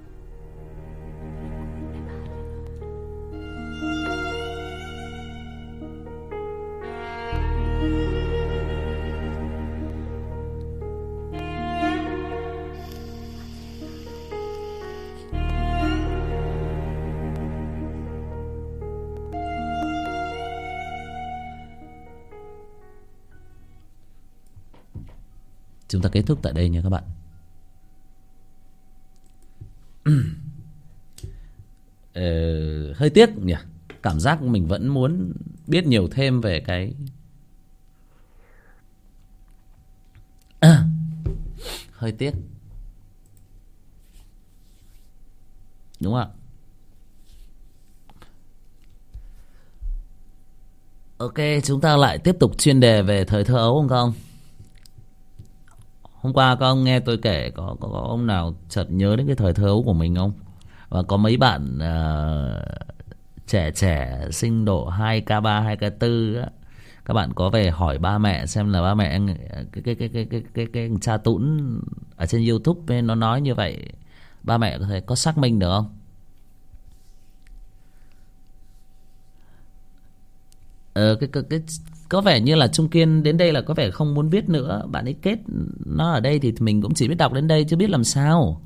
Chúng ta kết thúc tại đây nha các bạn. ờ, Hơi tiếc nhỉ. Cảm giác mình vẫn muốn biết nhiều thêm về cái à, hơi tiếc. Đúng không ạ? Ok, chúng ta lại tiếp tục chuyên đề về thời thơ ấu không không? Hôm qua các ông nghe tôi kể, có, có, có ông nào chợt nhớ đến cái thời thơ ấu của mình không? Và có mấy bạn uh, trẻ trẻ sinh độ hai k ba, hai k bốn á, các bạn có về hỏi ba mẹ xem là ba mẹ cái cái cái cái cái cái, cái cha tũn ở trên YouTube nó nói như vậy, ba mẹ có thể có xác minh được không? Ờ, cái, cái, cái có vẻ như là Trung Kiên đến đây là có vẻ không muốn biết nữa. Bạn ấy kết nó ở đây thì mình cũng chỉ biết đọc đến đây chứ biết làm sao.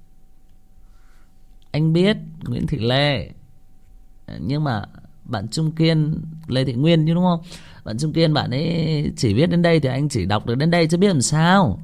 Anh biết Nguyễn Thị Lê, nhưng mà bạn Trung Kiên, Lê Thị Nguyên chứ đúng không? Bạn Trung Kiên bạn ấy chỉ biết đến đây thì anh chỉ đọc được đến đây chứ biết làm sao.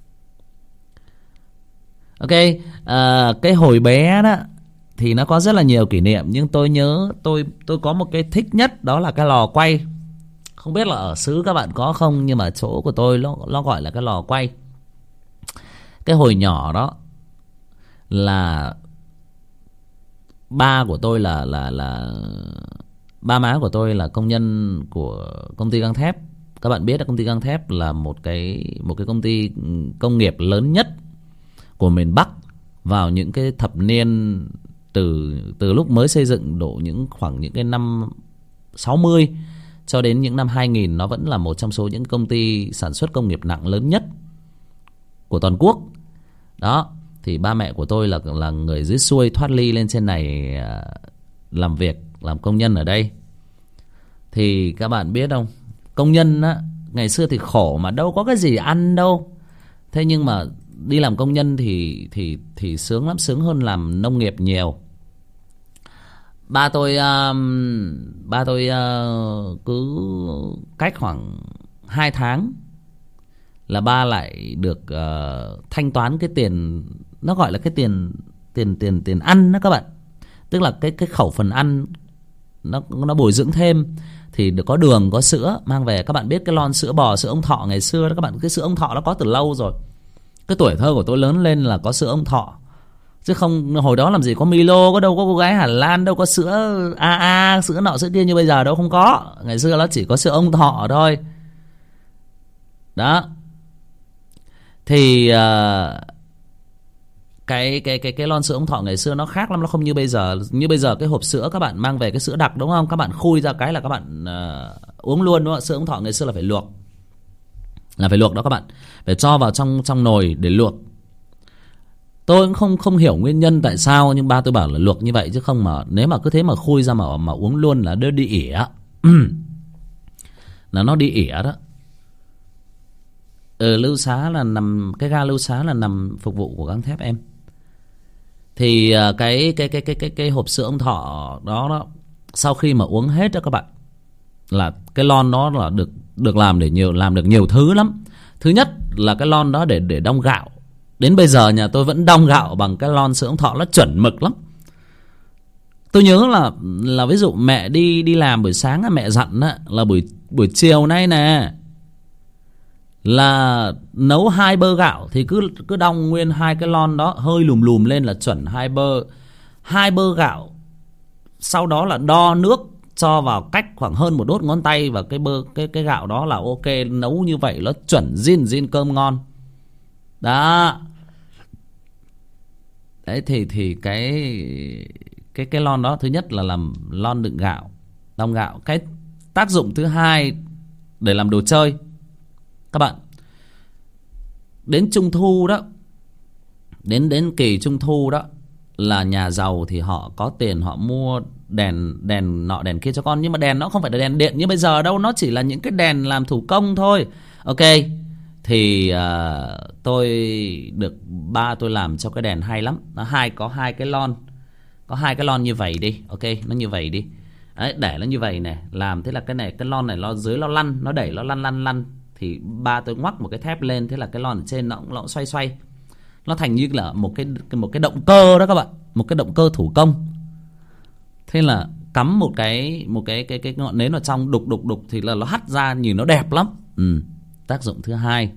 Ok, à, cái hồi bé đó thì nó có rất là nhiều kỷ niệm, nhưng tôi nhớ tôi tôi có một cái thích nhất, đó là cái lò quay. Không biết là ở xứ các bạn có không, nhưng mà chỗ của tôi nó nó gọi là cái lò quay. Cái hồi nhỏ đó là ba của tôi là là là ba má của tôi là công nhân của công ty gang thép. Các bạn biết là công ty gang thép là một cái một cái công ty công nghiệp lớn nhất của miền Bắc vào những cái thập niên từ từ lúc mới xây dựng, độ những khoảng những cái năm sáu mươi cho đến những năm hai nghìn. Nó vẫn là một trong số những công ty sản xuất công nghiệp nặng lớn nhất của toàn quốc. Đó, thì ba mẹ của tôi là là người dưới xuôi thoát ly lên trên này làm việc, làm công nhân ở đây. Thì các bạn biết không, công nhân á, ngày xưa thì khổ mà đâu có cái gì ăn đâu. Thế nhưng mà đi làm công nhân thì thì thì sướng lắm, sướng hơn làm nông nghiệp nhiều. Ba tôi um, ba tôi uh, cứ cách khoảng hai tháng là ba lại được uh, thanh toán cái tiền, nó gọi là cái tiền tiền tiền tiền ăn đó các bạn. Tức là cái cái khẩu phần ăn nó nó bồi dưỡng thêm thì được có đường, có sữa mang về. Các bạn biết cái lon sữa bò, sữa ông Thọ ngày xưa đó các bạn, cái sữa ông Thọ nó có từ lâu rồi. Cái tuổi thơ của tôi lớn lên là có sữa ông Thọ, chứ không hồi đó làm gì có Milo, có đâu có cô gái Hà Lan, đâu có sữa a a, sữa nọ sữa kia như bây giờ đâu, không có. Ngày xưa nó chỉ có sữa ông Thọ thôi. Đó. Thì uh, cái cái cái cái lon sữa ông Thọ ngày xưa nó khác lắm, nó không như bây giờ. Như bây giờ cái hộp sữa các bạn mang về cái sữa đặc đúng không? Các bạn khui ra cái là các bạn uh, uống luôn đúng không? Sữa ông Thọ ngày xưa là phải luộc. là phải luộc đó các bạn, phải cho vào trong trong nồi để luộc. Tôi cũng không không hiểu nguyên nhân tại sao, nhưng ba tôi bảo là luộc như vậy, chứ không mà nếu mà cứ thế mà khui ra mà mà uống luôn là đơ đi ỉa. Là nó đi ỉa đó. Ừ, Lưu Xá là nằm, cái ga Lưu Xá là nằm phục vụ của gang thép em. Thì cái cái cái cái cái cái hộp sữa ông Thọ đó đó, sau khi mà uống hết đó các bạn, là cái lon đó là được được làm để nhiều làm được nhiều thứ lắm. Thứ nhất là cái lon đó để để đong gạo. Đến bây giờ nhà tôi vẫn đong gạo bằng cái lon sữa ông Thọ, nó chuẩn mực lắm. Tôi nhớ là là ví dụ mẹ đi đi làm buổi sáng, mẹ dặn á, là buổi buổi chiều nay nè là nấu hai bơ gạo thì cứ cứ đong nguyên hai cái lon đó, hơi lùm lùm lên là chuẩn hai bơ hai bơ gạo. Sau đó là đo nước cho vào cách khoảng hơn một đốt ngón tay vào cái bơ cái cái gạo đó là ok, nấu như vậy nó chuẩn zin zin cơm ngon. Đó. Đấy thì thì cái cái cái lon đó thứ nhất là làm lon đựng gạo, đong gạo. Cái tác dụng thứ hai để làm đồ chơi các bạn. Đến trung thu đó, đến đến kỳ trung thu đó là nhà giàu thì họ có tiền họ mua đèn đèn nọ đèn kia cho con, nhưng mà đèn nó không phải là đèn điện như bây giờ đâu, nó chỉ là những cái đèn làm thủ công thôi. Ok, thì uh, tôi được ba tôi làm cho cái đèn hay lắm. Nó hai có hai cái lon, có hai cái lon như vậy đi, ok, nó như vậy đi. Đấy, để nó như vậy này, làm thế là cái này cái lon này nó dưới nó lăn, nó đẩy nó lăn lăn lăn, thì ba tôi ngoắc một cái thép lên, thế là cái lon ở trên nó cũng, nó cũng xoay xoay, nó thành như là một cái một cái động cơ đó các bạn, một cái động cơ thủ công. Thế là cắm một cái một cái cái cái ngọn nến vào trong, đục đục đục thì là nó hắt ra, nhìn nó đẹp lắm. Ừ, tác dụng thứ hai.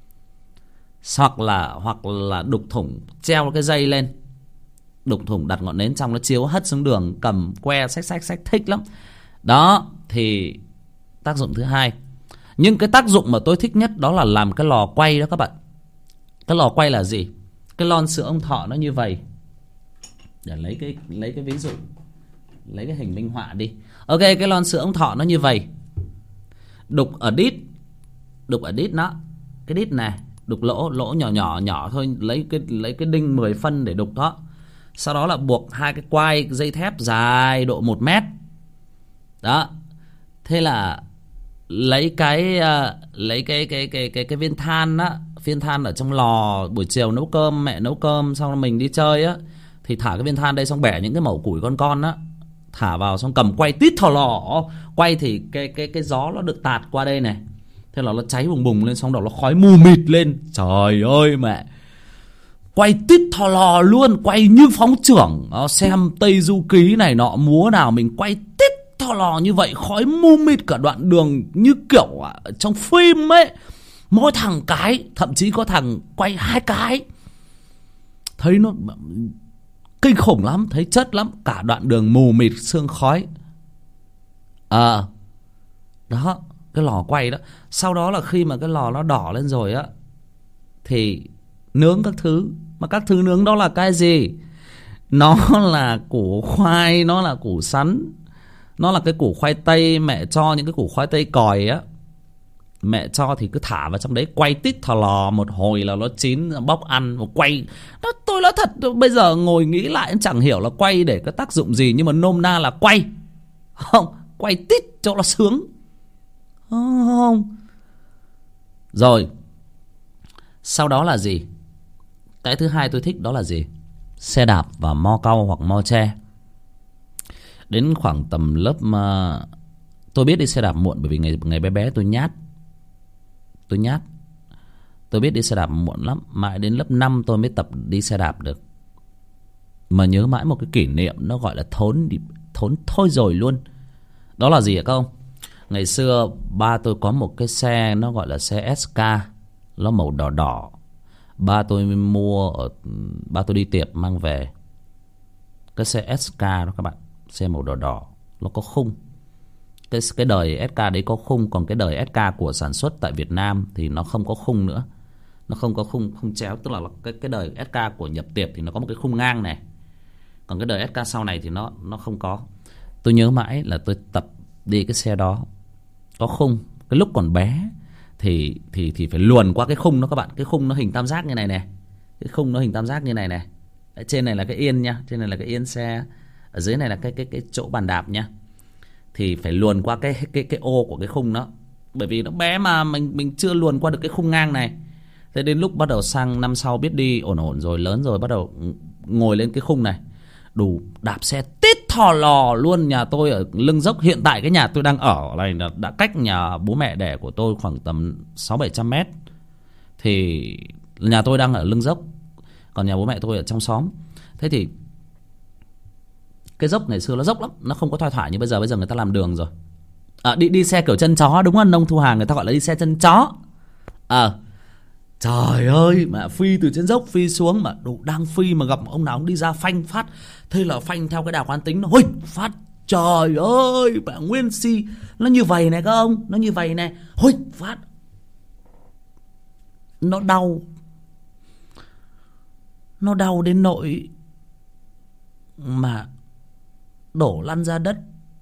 Hoặc là hoặc là đục thủng, treo cái dây lên, đục thủng đặt ngọn nến trong, nó chiếu hất xuống đường, cầm que xách xách xách thích lắm. Đó thì tác dụng thứ hai. Nhưng cái tác dụng mà tôi thích nhất đó là làm cái lò quay đó các bạn. Cái lò quay là gì? Cái lon sữa ông Thọ nó như vậy. Để lấy cái lấy cái ví dụ, lấy cái hình minh họa đi. Ok, cái lon sữa ông Thọ nó như vậy. Đục ở đít, đục ở đít nó, cái đít này, đục lỗ lỗ nhỏ nhỏ nhỏ thôi, lấy cái lấy cái đinh mười phân để đục đó. Sau đó là buộc hai cái quai dây thép dài độ một mét. Đó. Thế là lấy cái uh, lấy cái cái cái cái cái viên than á, viên than ở trong lò, buổi chiều nấu cơm, mẹ nấu cơm xong rồi mình đi chơi á, thì thả cái viên than đây, xong bẻ những cái mẩu củi con con á, thả vào, xong cầm quay tít thò lò, quay thì cái cái cái gió nó được tạt qua đây này, thế là nó cháy bùng bùng lên, xong đó nó khói mù mịt lên. Trời ơi mẹ, quay tít thò lò luôn, quay như phóng chưởng. Đó, xem Tây Du Ký này nọ, múa nào mình quay tít thò lò như vậy, khói mù mịt cả đoạn đường, như kiểu trong phim ấy. Mỗi thằng cái, thậm chí có thằng quay hai cái, thấy nó kinh khủng lắm, thấy chất lắm, cả đoạn đường mù mịt sương khói. Ờ à, đó, cái lò quay đó. Sau đó là khi mà cái lò nó đỏ lên rồi á, thì nướng các thứ. Mà các thứ nướng đó là cái gì? Nó là củ khoai, nó là củ sắn, nó là cái củ khoai tây. Mẹ cho những cái củ khoai tây còi á, mẹ cho thì cứ thả vào trong đấy, quay tít thò lò một hồi là nó chín, bóc ăn. Một quay đó, tôi nói thật, bây giờ ngồi nghĩ lại chẳng hiểu là quay để cái tác dụng gì, nhưng mà nôm na là quay. Không, quay tít cho nó sướng. Không. Rồi, sau đó là gì? Cái thứ hai tôi thích đó là gì? Xe đạp và mo cau hoặc mo tre. Đến khoảng tầm lớp mà tôi biết đi xe đạp muộn, bởi vì ngày ngày bé bé tôi nhát. Tôi nhát. Tôi biết đi xe đạp muộn lắm, mãi đến lớp năm tôi mới tập đi xe đạp được. Mà nhớ mãi một cái kỷ niệm nó gọi là thốn thốn thôi rồi luôn. Đó là gì hả các ông? Ngày xưa ba tôi có một cái xe, nó gọi là xe ét ca, nó màu đỏ đỏ. Ba tôi mua ở, ba tôi đi tiệm mang về cái xe ét ca đó các bạn, xe màu đỏ đỏ, nó có khung. Cái cái đời ét ca đấy có khung, còn cái đời ét ca của sản xuất tại Việt Nam thì nó không có khung nữa. Nó không có khung khung chéo, tức là cái cái đời ét ca của nhập tiệp thì nó có một cái khung ngang này. Còn cái đời ét ca sau này thì nó nó không có. Tôi nhớ mãi là tôi tập đi cái xe đó có khung. Cái lúc còn bé thì thì thì phải luồn qua cái khung đó các bạn. Cái khung nó hình tam giác như này này, cái khung nó hình tam giác như này này. Ở trên này là cái yên nha, trên này là cái yên xe, ở dưới này là cái cái cái chỗ bàn đạp nha. Thì phải luồn qua cái cái cái ô của cái khung đó, bởi vì nó bé mà mình mình chưa luồn qua được cái khung ngang này. Thế đến lúc bắt đầu sang năm sau biết đi ổn ổn rồi, lớn rồi, bắt đầu ngồi lên cái khung này, đủ đạp xe tít thò lò luôn. Nhà tôi ở lưng dốc, hiện tại cái nhà tôi đang ở này là đã cách nhà bố mẹ đẻ của tôi khoảng tầm sáu bảy trăm mét. Thì nhà tôi đang ở lưng dốc, còn nhà bố mẹ tôi ở trong xóm. Thế thì cái dốc ngày xưa nó dốc lắm, nó không có thoai thoải như bây giờ. Bây giờ người ta làm đường rồi. À, đi đi xe kiểu chân chó, đúng không? Nông Thu Hà người ta gọi là đi xe chân chó. À, trời ơi, mà phi từ trên dốc phi xuống, mà đủ đang phi mà gặp ông nào ông đi ra phanh phát. Thế là phanh theo cái đà quán tính, nó huỳnh phát. Trời ơi, bà Nguyên Si, nó như vậy này các ông, nó như vậy này, huỳnh phát. Nó đau, nó đau đến nỗi mà đổ lăn ra đất,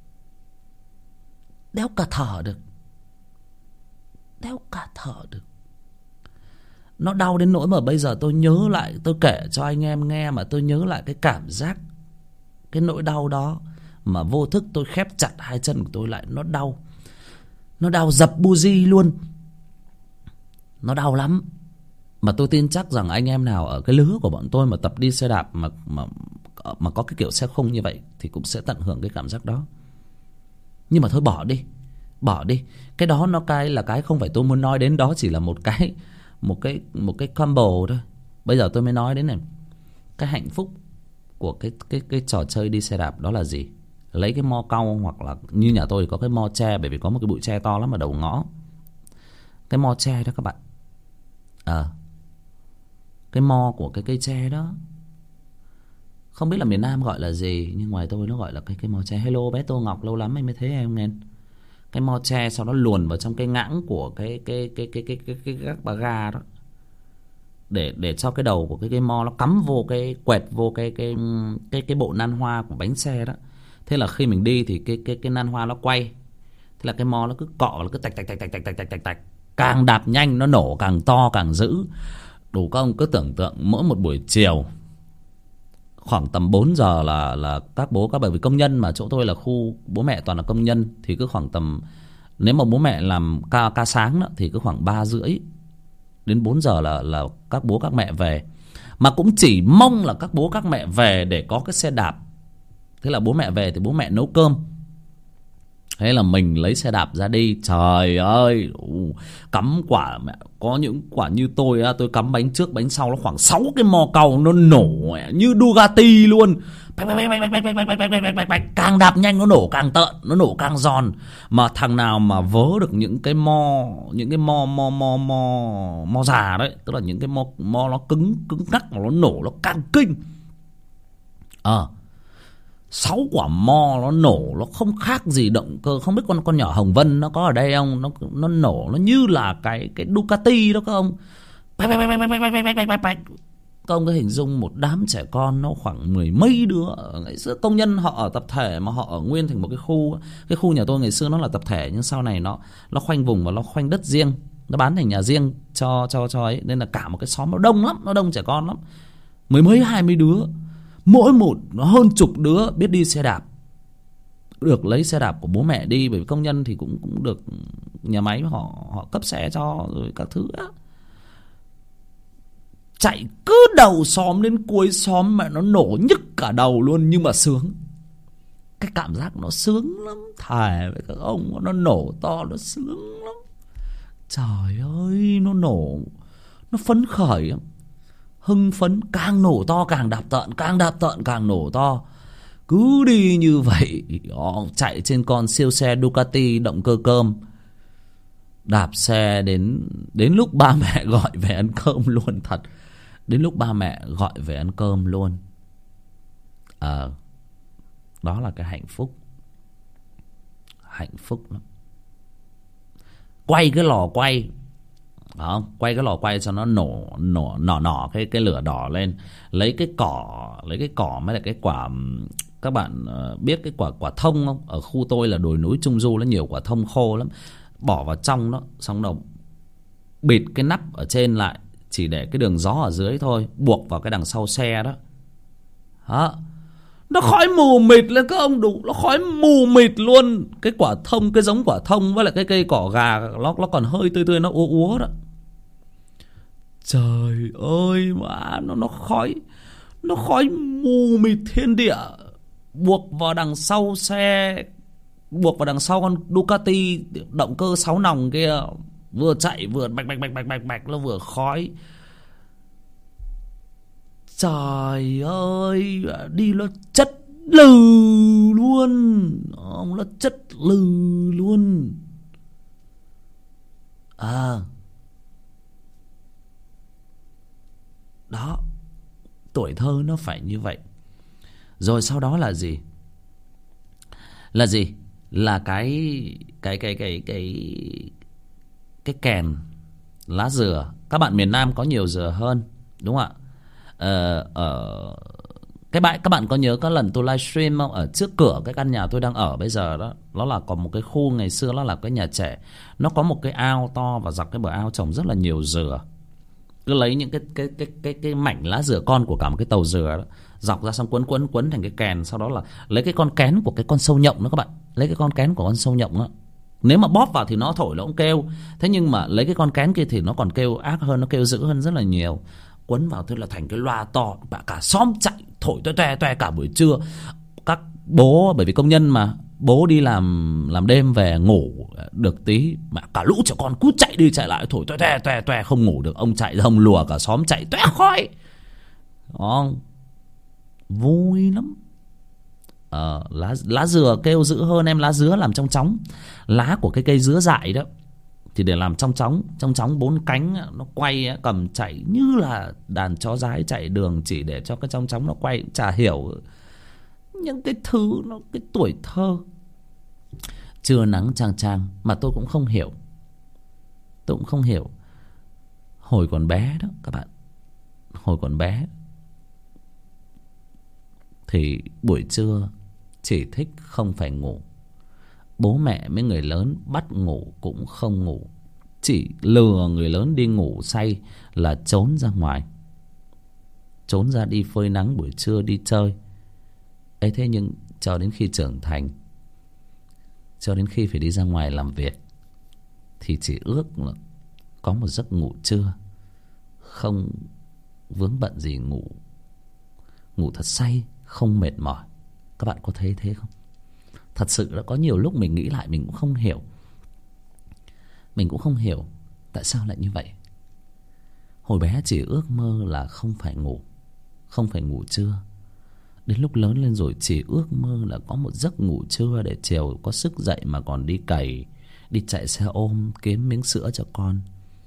đéo cả thở được, đéo cả thở được. Nó đau đến nỗi mà bây giờ tôi nhớ lại, tôi kể cho anh em nghe mà tôi nhớ lại cái cảm giác, cái nỗi đau đó, mà vô thức tôi khép chặt hai chân của tôi lại. Nó đau, nó đau dập buji luôn, nó đau lắm. Mà tôi tin chắc rằng anh em nào ở cái lứa của bọn tôi mà tập đi xe đạp mà mà mà có cái kiểu xe khung như vậy thì cũng sẽ tận hưởng cái cảm giác đó. Nhưng mà thôi bỏ đi, bỏ đi. Cái đó nó cái là cái không phải tôi muốn nói đến, đó chỉ là một cái một cái một cái combo thôi. Bây giờ tôi mới nói đến này, cái hạnh phúc của cái cái cái trò chơi đi xe đạp đó là gì? Lấy cái mo cau, hoặc là như nhà tôi thì có cái mo tre, bởi vì có một cái bụi tre to lắm ở đầu ngõ. Cái mo tre đó các bạn. Ờ à, cái mo của cái cây tre đó, không biết là miền Nam gọi là gì, nhưng ngoài tôi nó gọi là cái cái mo tre. Hello bé Tô Ngọc, lâu lắm anh mới thấy em nghe. Cái mo tre sau đó luồn vào trong cái ngãng của cái cái cái cái cái cái cái các bà ga đó, để để cho cái đầu của cái cái mo nó cắm vô cái quẹt vô cái cái cái cái bộ nan hoa của bánh xe đó. Thế là khi mình đi thì cái cái cái nan hoa nó quay, thế là cái mo nó cứ cọ, nó cứ tạch tạch tạch tạch tạch tạch tạch tạch. Càng đạp nhanh nó nổ càng to càng dữ. Đủ các ông cứ tưởng tượng mỗi một buổi chiều khoảng tầm bốn giờ là là các bố các, bởi vì công nhân mà chỗ tôi là khu bố mẹ toàn là công nhân, thì cứ khoảng tầm, nếu mà bố mẹ làm ca ca sáng đó, thì cứ khoảng ba rưỡi đến bốn giờ là là các bố các mẹ về. Mà cũng chỉ mong là các bố các mẹ về để có cái xe đạp. Thế là bố mẹ về thì bố mẹ nấu cơm, thế là mình lấy xe đạp ra đi. Trời ơi, cắm quả, mẹ có những quả như tôi á, tôi cắm bánh trước bánh sau nó khoảng sáu cái mò cầu, nó nổ như Bugatti luôn. Càng đạp nhanh nó nổ càng tợn, nó nổ càng giòn. Mà thằng nào mà vớ được những cái mo, những cái mo mo mo mo mo già đấy, tức là những cái mo mo nó cứng cứng ngắc mà nó nổ nó càng kinh. Ờ à, sáu quả mo nó nổ nó không khác gì động cơ. Không biết con con nhỏ Hồng Vân nó có ở đây không, nó nó nổ nó như là cái cái Ducati đó các ông. Các ông có hình dung một đám trẻ con nó khoảng mười mấy đứa. Ngày xưa công nhân họ ở tập thể mà họ ở nguyên thành một cái khu. Cái khu nhà tôi ngày xưa nó là tập thể, nhưng sau này nó nó khoanh vùng và nó khoanh đất riêng, nó bán thành nhà riêng cho cho cho ấy, nên là cả một cái xóm nó đông lắm, nó đông trẻ con lắm, mười mấy hai mươi đứa, mỗi một nó hơn chục đứa biết đi xe đạp. Được lấy xe đạp của bố mẹ đi, bởi vì công nhân thì cũng cũng được nhà máy họ họ cấp xe cho rồi các thứ á. Chạy cứ đầu xóm đến cuối xóm mẹ nó nổ nhức cả đầu luôn, nhưng mà sướng. Cái cảm giác nó sướng lắm, thề với các ông, nó nổ to nó sướng lắm. Trời ơi, nó nổ, nó phấn khởi lắm, hưng phấn, càng nổ to càng đạp tợn, càng đạp tợn càng nổ to. Cứ đi như vậy, chạy trên con siêu xe Ducati động cơ cơm, đạp xe đến đến lúc ba mẹ gọi về ăn cơm luôn. Thật, đến lúc ba mẹ gọi về ăn cơm luôn. Ờ à, đó là cái hạnh phúc, hạnh phúc lắm. Quay cái lò quay đó, quay cái lò quay cho nó nổ nổ nỏ nỏ cái cái lửa đỏ lên, lấy cái cỏ, lấy cái cỏ mới là cái quả. Các bạn biết cái quả quả thông không? Ở khu tôi là đồi núi Trung Du, nó nhiều quả thông khô lắm, bỏ vào trong đó, xong đầu bịt cái nắp ở trên lại, chỉ để cái đường gió ở dưới thôi, buộc vào cái đằng sau xe đó. Đó, nó khói mù mịt lên các ông đủ, nó khói mù mịt luôn. Cái quả thông, cái giống quả thông với lại cái cây cỏ gà nó nó còn hơi tươi tươi, nó úa úa đó. Trời ơi mà nó nó khói, nó khói mù mịt thiên địa. Buộc vào đằng sau xe, buộc vào đằng sau con Ducati động cơ sáu nòng kia, vừa chạy vừa bạch bạch bạch bạch bạch bạch, nó vừa khói. Trời ơi, đi nó chất lừ luôn, ông nó chất lừ luôn. À, đó, tuổi thơ nó phải như vậy. Rồi sau đó là gì? Là gì? Là cái cái cái cái cái cái kèn lá dừa. Các bạn miền Nam có nhiều dừa hơn, đúng không ạ? Ờ, ở cái bãi, các bạn có nhớ có lần tôi livestream không? Ở trước cửa cái căn nhà tôi đang ở bây giờ đó, nó là còn một cái khu ngày xưa nó là cái nhà trẻ, nó có một cái ao to và dọc cái bờ ao trồng rất là nhiều dừa. Cứ lấy những cái cái cái cái cái mảnh lá dừa con của cả một cái tàu dừa đó, dọc ra xong quấn quấn quấn thành cái kèn, sau đó là lấy cái con kén của cái con sâu nhộng đó các bạn, lấy cái con kén của con sâu nhộng đó. Nếu mà bóp vào thì nó thổi nó cũng kêu, thế nhưng mà lấy cái con kén kia thì nó còn kêu ác hơn, nó kêu dữ hơn rất là nhiều. Quấn vào thôi là thành cái loa to, cả xóm chạy thổi toe toe toe cả buổi trưa. Các bố, bởi vì công nhân mà, bố đi làm làm đêm về ngủ được tí mà cả lũ trẻ con cứ chạy đi chạy lại thổi toe toe toe toe, không ngủ được. Ông chạy ra ông lùa cả xóm chạy toe khói. Đó, vui lắm. Ờ, lá lá dừa kêu dữ hơn em lá dứa làm trong chóng. Lá của cái cây dứa dại đó thì để làm trong chóng, trong chóng bốn cánh nó quay, cầm chạy như là đàn chó dái chạy đường, chỉ để cho cái trong chóng nó quay. Chả hiểu những cái thứ nó, cái tuổi thơ trưa nắng chang chang mà tôi cũng không hiểu. Tôi cũng không hiểu. Hồi còn bé đó các bạn, hồi còn bé thì buổi trưa chỉ thích không phải ngủ. Bố mẹ mấy người lớn bắt ngủ cũng không ngủ, chỉ lừa người lớn đi ngủ say là trốn ra ngoài, trốn ra đi phơi nắng buổi trưa đi chơi ấy. Thế nhưng cho đến khi trưởng thành, cho đến khi phải đi ra ngoài làm việc thì chỉ ước là có một giấc ngủ trưa, không vướng bận gì, ngủ ngủ thật say, không mệt mỏi. Các bạn có thấy thế không? Thật sự là có nhiều lúc mình nghĩ lại mình cũng không hiểu. Mình cũng không hiểu tại sao lại như vậy. Hồi bé chỉ ước mơ là không phải ngủ, không phải ngủ trưa. Đến lúc lớn lên rồi chỉ ước mơ là có một giấc ngủ trưa để chiều có sức dậy mà còn đi cày, đi chạy xe ôm kiếm miếng sữa cho con.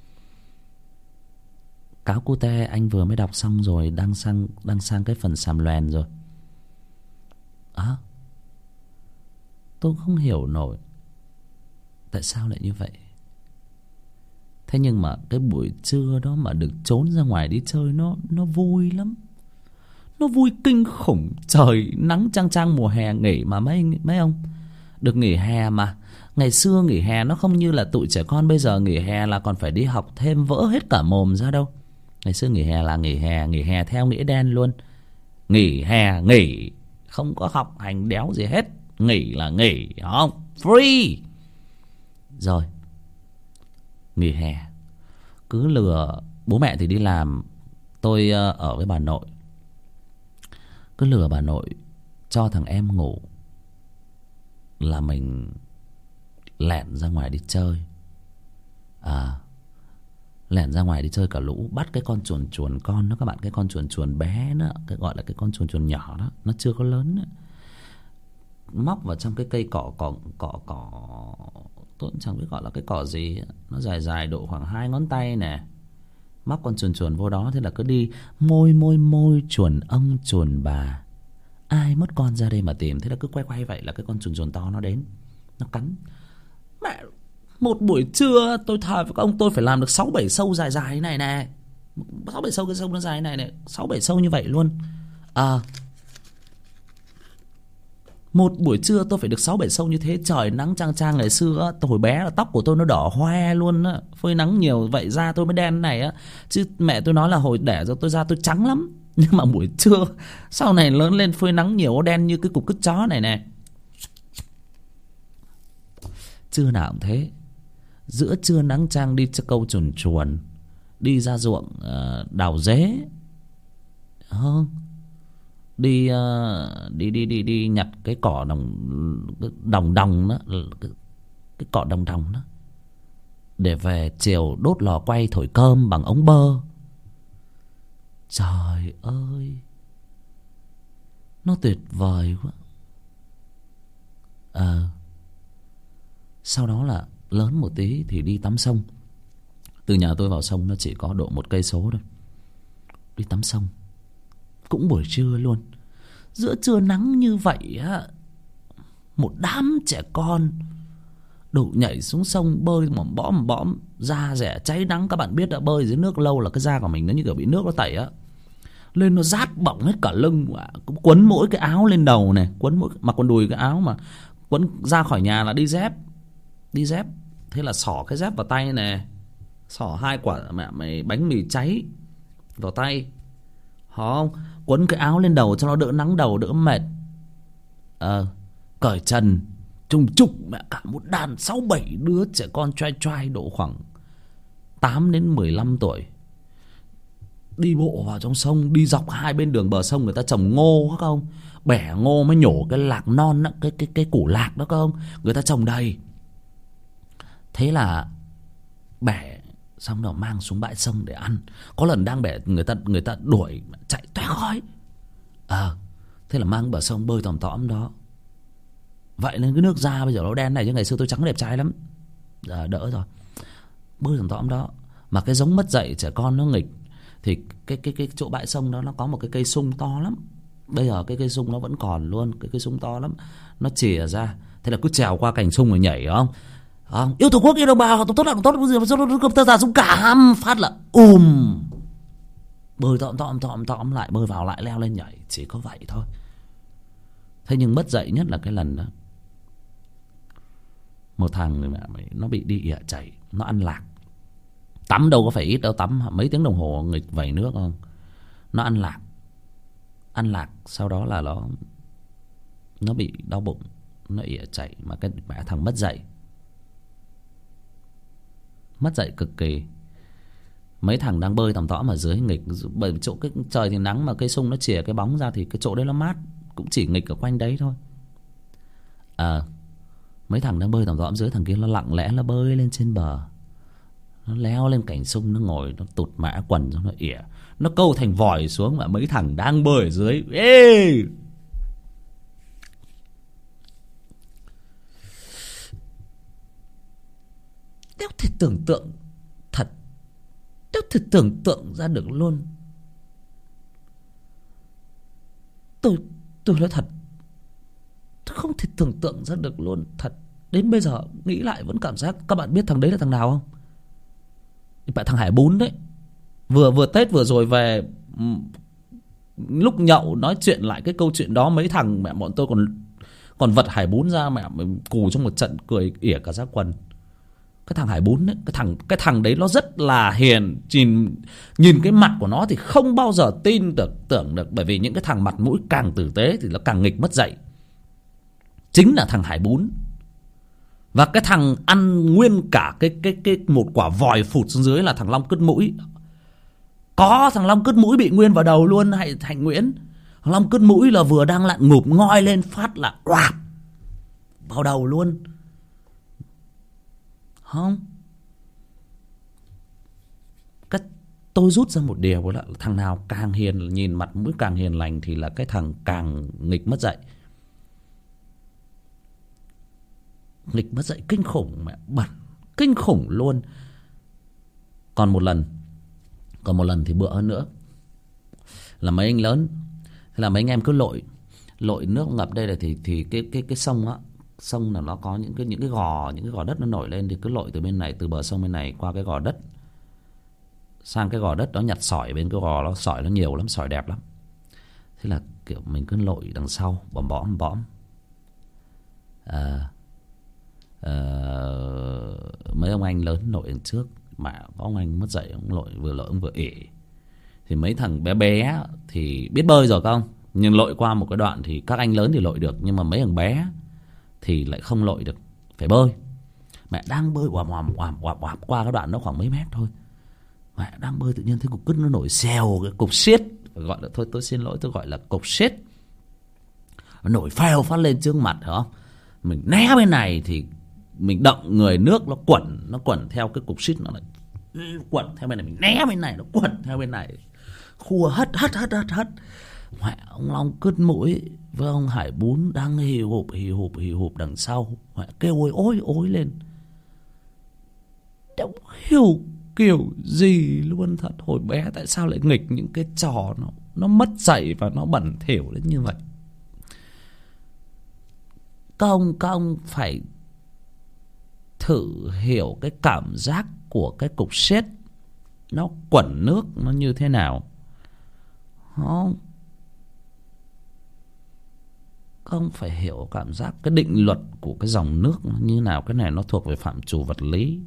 Cáo Cute anh vừa mới đọc xong rồi, đang sang đang sang cái phần xàm loèn rồi. À, tôi không hiểu nổi tại sao lại như vậy. Thế nhưng mà cái buổi trưa đó mà được trốn ra ngoài đi chơi, nó nó vui lắm. Nó vui kinh khủng. Trời nắng chang chang mùa hè nghỉ mà mấy mấy ông. Được nghỉ hè mà. Ngày xưa nghỉ hè nó không như là tụi trẻ con bây giờ nghỉ hè là còn phải đi học thêm vỡ hết cả mồm ra đâu. Ngày xưa nghỉ hè là nghỉ hè, nghỉ hè theo nghĩa đen luôn. Nghỉ hè nghỉ, không có học hành đéo gì hết. Nghỉ là nghỉ, không? Free. Rồi nghỉ hè cứ lừa bố mẹ thì đi làm, tôi ở với bà nội, cứ lừa bà nội cho thằng em ngủ là mình lẹn ra ngoài đi chơi. À, lẹn ra ngoài đi chơi cả lũ, bắt cái con chuồn chuồn con đó các bạn, cái con chuồn chuồn bé đó, cái gọi là cái con chuồn chuồn nhỏ đó, nó chưa có lớn đó. Móc vào trong cái cây cỏ cỏ cỏ cỏ tôi cũng chẳng biết gọi là cái cỏ gì, nó dài dài độ khoảng hai ngón tay nè. Móc con chuồn chuồn vô đó, thế là cứ đi môi môi môi chuồn ông chuồn bà, ai mất con ra đây mà tìm. Thế là cứ quay quay vậy là cái con chuồn chuồn to nó đến, nó cắn. Mẹ, một buổi trưa tôi thề với các ông, tôi phải làm được sáu bảy sâu dài dài này nè, sáu bảy sâu cái sâu nó dài này này, sáu bảy sâu như vậy luôn. À, Một buổi trưa tôi phải được sáu bảy xông như thế. Trời nắng chang chang. Ngày xưa tôi hồi bé là tóc của tôi nó đỏ hoe luôn á, phơi nắng nhiều vậy da tôi mới đen này á. Chứ mẹ tôi nói là hồi đẻ ra tôi da tôi trắng lắm. Nhưng mà buổi trưa sau này lớn lên phơi nắng nhiều đen như cái cục cứt chó này nè. Trưa nào cũng thế. Giữa trưa nắng chang đi cho câu chuồn chuồn, đi ra ruộng uh, đào rễ, không đi, uh, đi đi đi đi nhặt cái cỏ đồng đồng đồng đó, cái, cái cỏ đồng đồng đó, để về chiều đốt lò quay thổi cơm bằng ống bơ. Trời ơi, nó tuyệt vời quá. Ờ à, sau đó là lớn một tí thì đi tắm sông. Từ nhà tôi vào sông nó chỉ có độ một cây số thôi. Đi tắm sông cũng buổi trưa luôn. Giữa trưa nắng như vậy á, một đám trẻ con đủ nhảy xuống sông bơi mỏm bõm bõm, da rẻ cháy nắng. Các bạn biết đã, bơi dưới nước lâu là cái da của mình nó như kiểu bị nước nó tẩy á, lên nó rát bỏng hết cả lưng. Quấn mỗi cái áo lên đầu này, quấn mỗi mặc quần đùi cái áo, mà quấn ra khỏi nhà là đi dép. Đi dép thế là xỏ cái dép vào tay nè, xỏ hai quả mẹ mày bánh mì cháy vào tay, không quấn cái áo lên đầu cho nó đỡ nắng đầu đỡ mệt. Ờ à, cởi trần trùng trục mẹ cả một đàn sáu bảy đứa trẻ con trai trai độ khoảng tám đến mười lăm tuổi, đi bộ vào trong sông. Đi dọc hai bên đường bờ sông người ta trồng ngô phải không, bẻ ngô mới nhổ cái lạc non đó, cái cái cái củ lạc đó không, người ta trồng đầy. Thế là bẻ xong rồi mang xuống bãi sông để ăn. Có lần đang bẻ người ta người ta đuổi chạy toé khói. Ờ à, thế là mang bờ sông bơi tòm tõm đó. Vậy nên cái nước da bây giờ nó đen này, chứ ngày xưa tôi trắng đẹp trai lắm. Giờ đỡ rồi. Bơi tòm tõm đó. Mà cái giống mất dạy trẻ con nó nghịch. Thì cái cái cái chỗ bãi sông đó nó có một cái cây sung to lắm. Bây giờ cái cây sung nó vẫn còn luôn. Cái cây sung to lắm. Nó chìa ra. Thế là cứ trèo qua cành sung rồi nhảy không? À, yêu tổ quốc yêu đồng bào, tốt là tốt, tốt tơ già dũng cảm, phát là ùm bơi tọm tọm tọm tọm lại, bơi vào lại leo lên nhảy, chỉ có vậy thôi. Thế nhưng mất dạy nhất là cái lần đó, một thằng người mẹ mày nó bị đi ỉa chảy, nó ăn lạc. Tắm đâu có phải ít đâu, tắm mấy tiếng đồng hồ nghịch vẩy nước không. Nó ăn lạc, ăn lạc sau đó là nó nó bị đau bụng, nó ỉa chảy, mà cái mẹ thằng mất dạy. Mất dạy cực kỳ. Mấy thằng đang bơi tầm tõm ở dưới nghịch, bởi chỗ cái trời thì nắng mà cây sung nó chìa cái bóng ra thì cái chỗ đấy nó mát, cũng chỉ nghịch ở quanh đấy thôi. À, mấy thằng đang bơi tầm tõm dưới, thằng kia nó lặng lẽ nó bơi lên trên bờ, nó leo lên cành sung, nó ngồi nó tụt mã quần xong nó ỉa, nó câu thành vòi xuống. Mà mấy thằng đang bơi ở dưới, ê, đéo thể tưởng tượng thật, đéo thể tưởng tượng ra được luôn. Tôi tôi nói thật, tôi không thể tưởng tượng ra được luôn thật. Đến bây giờ nghĩ lại vẫn cảm giác. Các bạn biết thằng đấy là thằng nào không? Bạn thằng Hải Bún đấy. Vừa vừa Tết vừa rồi về, lúc nhậu nói chuyện lại cái câu chuyện đó, mấy thằng mẹ bọn tôi còn còn vật Hải Bún ra, mẹ mình cù trong một trận cười ỉa cả ra quần. Cái thằng Hải Bún đấy, cái thằng cái thằng đấy nó rất là hiền. Nhìn nhìn cái mặt của nó thì không bao giờ tin được, tưởng được, bởi vì những cái thằng mặt mũi càng tử tế thì nó càng nghịch mất dạy. Chính là thằng Hải Bún. Và cái thằng ăn nguyên cả cái cái cái một quả vòi phụt xuống dưới là thằng Long Cứt Mũi. Có thằng Long Cứt Mũi bị nguyên vào đầu luôn, hay Hạnh Nguyễn. Thằng Long Cứt Mũi là vừa đang lặn ngụp ngoi lên phát là oạp vào đầu luôn. Không, cái tôi rút ra một điều là thằng nào càng hiền, nhìn mặt mũi càng hiền lành thì là cái thằng càng nghịch mất dạy. Nghịch mất dạy kinh khủng, mẹ bẩn kinh khủng luôn. Còn một lần Còn một lần thì bữa hơn nữa là mấy anh lớn, thế là mấy anh em cứ lội lội nước ngập đây này, thì thì cái cái cái sông á, sông là nó có những cái những cái gò những cái gò đất nó nổi lên, thì cứ lội từ bên này, từ bờ sông bên này qua cái gò đất sang cái gò đất đó, nhặt sỏi bên cái gò đó, sỏi nó nhiều lắm, sỏi đẹp lắm. Thế là kiểu mình cứ lội đằng sau bõm bõm bõm à, à, mấy ông anh lớn lội đằng trước, mà có ông anh mất dậy, ông lội vừa lội ông vừa ỉ. Thì mấy thằng bé bé thì biết bơi rồi không, nhưng lội qua một cái đoạn thì các anh lớn thì lội được, nhưng mà mấy thằng bé thì lại không lội được, phải bơi. Mẹ đang bơi oàm oàm oàm oàm oàm qua cái đoạn nó khoảng mấy mét thôi, mẹ đang bơi tự nhiên thấy cục cứt nó nổi xèo, cái cục xiết, gọi là thôi tôi xin lỗi tôi gọi là cục xiết, nó nổi phèo phát lên trước mặt, hiểu không? Mình né bên này thì mình động người, nước nó quẩn, nó quẩn theo cái cục xiết, nó lại quẩn theo bên này, mình né bên này nó quẩn theo bên này, khua hất hất hất hất hất. Mẹ, ông Long cứt mũi với ông Hải Bún đang hì hụp hì hụp hì hụp đằng sau, mẹ kêu ôi ôi ôi lên, đâu hiểu kiểu gì luôn thật. Hồi bé tại sao lại nghịch những cái trò nó nó mất dạy và nó bẩn thỉu đến như vậy. Các ông, các ông phải thử hiểu cái cảm giác của cái cục sét nó quẩn nước nó như thế nào, không? Các ông phải hiểu cảm giác cái định luật của cái dòng nước nó như nào. Cái này nó thuộc về phạm trù vật lý,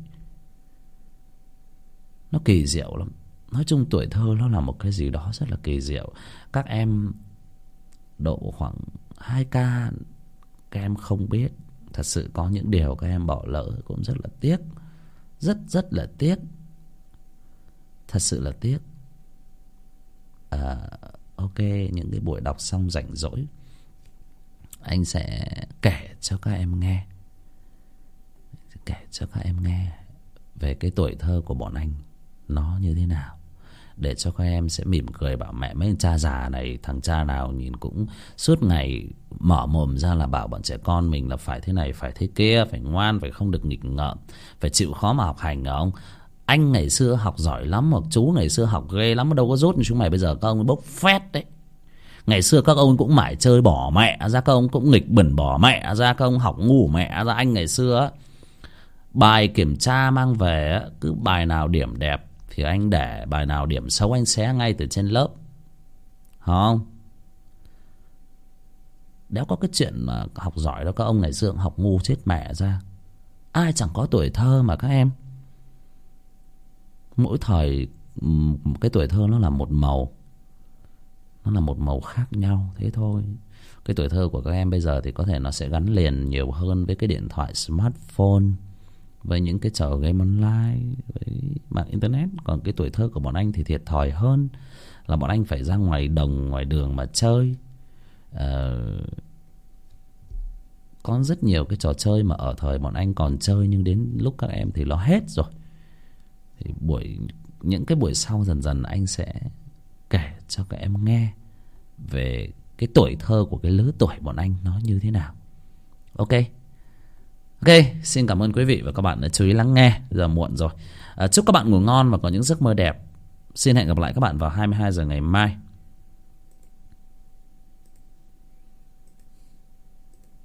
nó kỳ diệu lắm. Nói chung tuổi thơ nó là một cái gì đó rất là kỳ diệu. Các em độ khoảng hai k, các em không biết. Thật sự có những điều các em bỏ lỡ cũng rất là tiếc. Rất rất là tiếc. Thật sự là tiếc. à, Ok, những cái buổi đọc xong rảnh rỗi anh sẽ kể cho các em nghe, kể cho các em nghe về cái tuổi thơ của bọn anh nó như thế nào, để cho các em sẽ mỉm cười bảo mẹ mấy cha già này, thằng cha nào nhìn cũng suốt ngày mở mồm ra là bảo bọn trẻ con mình là phải thế này phải thế kia, phải ngoan, phải không được nghịch ngợm, phải chịu khó mà học hành. Ở ông anh ngày xưa học giỏi lắm, hoặc chú ngày xưa học ghê lắm, đâu có dốt như chúng mày bây giờ. Các ông bốc phét đấy. Ngày xưa các ông cũng mải chơi bỏ mẹ ra, các ông cũng nghịch bẩn bỏ mẹ ra, các ông học ngu mẹ ra. Anh ngày xưa bài kiểm tra mang về, cứ bài nào điểm đẹp thì anh để, bài nào điểm xấu anh xé ngay từ trên lớp, không? Đéo có cái chuyện mà học giỏi đâu. Các ông ngày xưa học ngu chết mẹ ra. Ai chẳng có tuổi thơ mà các em. Mỗi thời cái tuổi thơ nó là một màu, nó là một màu khác nhau, thế thôi. Cái tuổi thơ của các em bây giờ thì có thể nó sẽ gắn liền nhiều hơn với cái điện thoại smartphone, với những cái trò game online, với mạng internet. Còn cái tuổi thơ của bọn anh thì thiệt thòi hơn, là bọn anh phải ra ngoài đồng ngoài đường mà chơi. à, Có rất nhiều cái trò chơi mà ở thời bọn anh còn chơi, nhưng đến lúc các em thì nó hết rồi. Thì buổi những cái buổi sau dần dần anh sẽ kể cho các em nghe về cái tuổi thơ của cái lứa tuổi bọn anh nó như thế nào. Ok. Ok, xin cảm ơn quý vị và các bạn đã chú ý lắng nghe. Giờ muộn rồi. à, Chúc các bạn ngủ ngon và có những giấc mơ đẹp. Xin hẹn gặp lại các bạn vào hai mươi hai giờ ngày mai.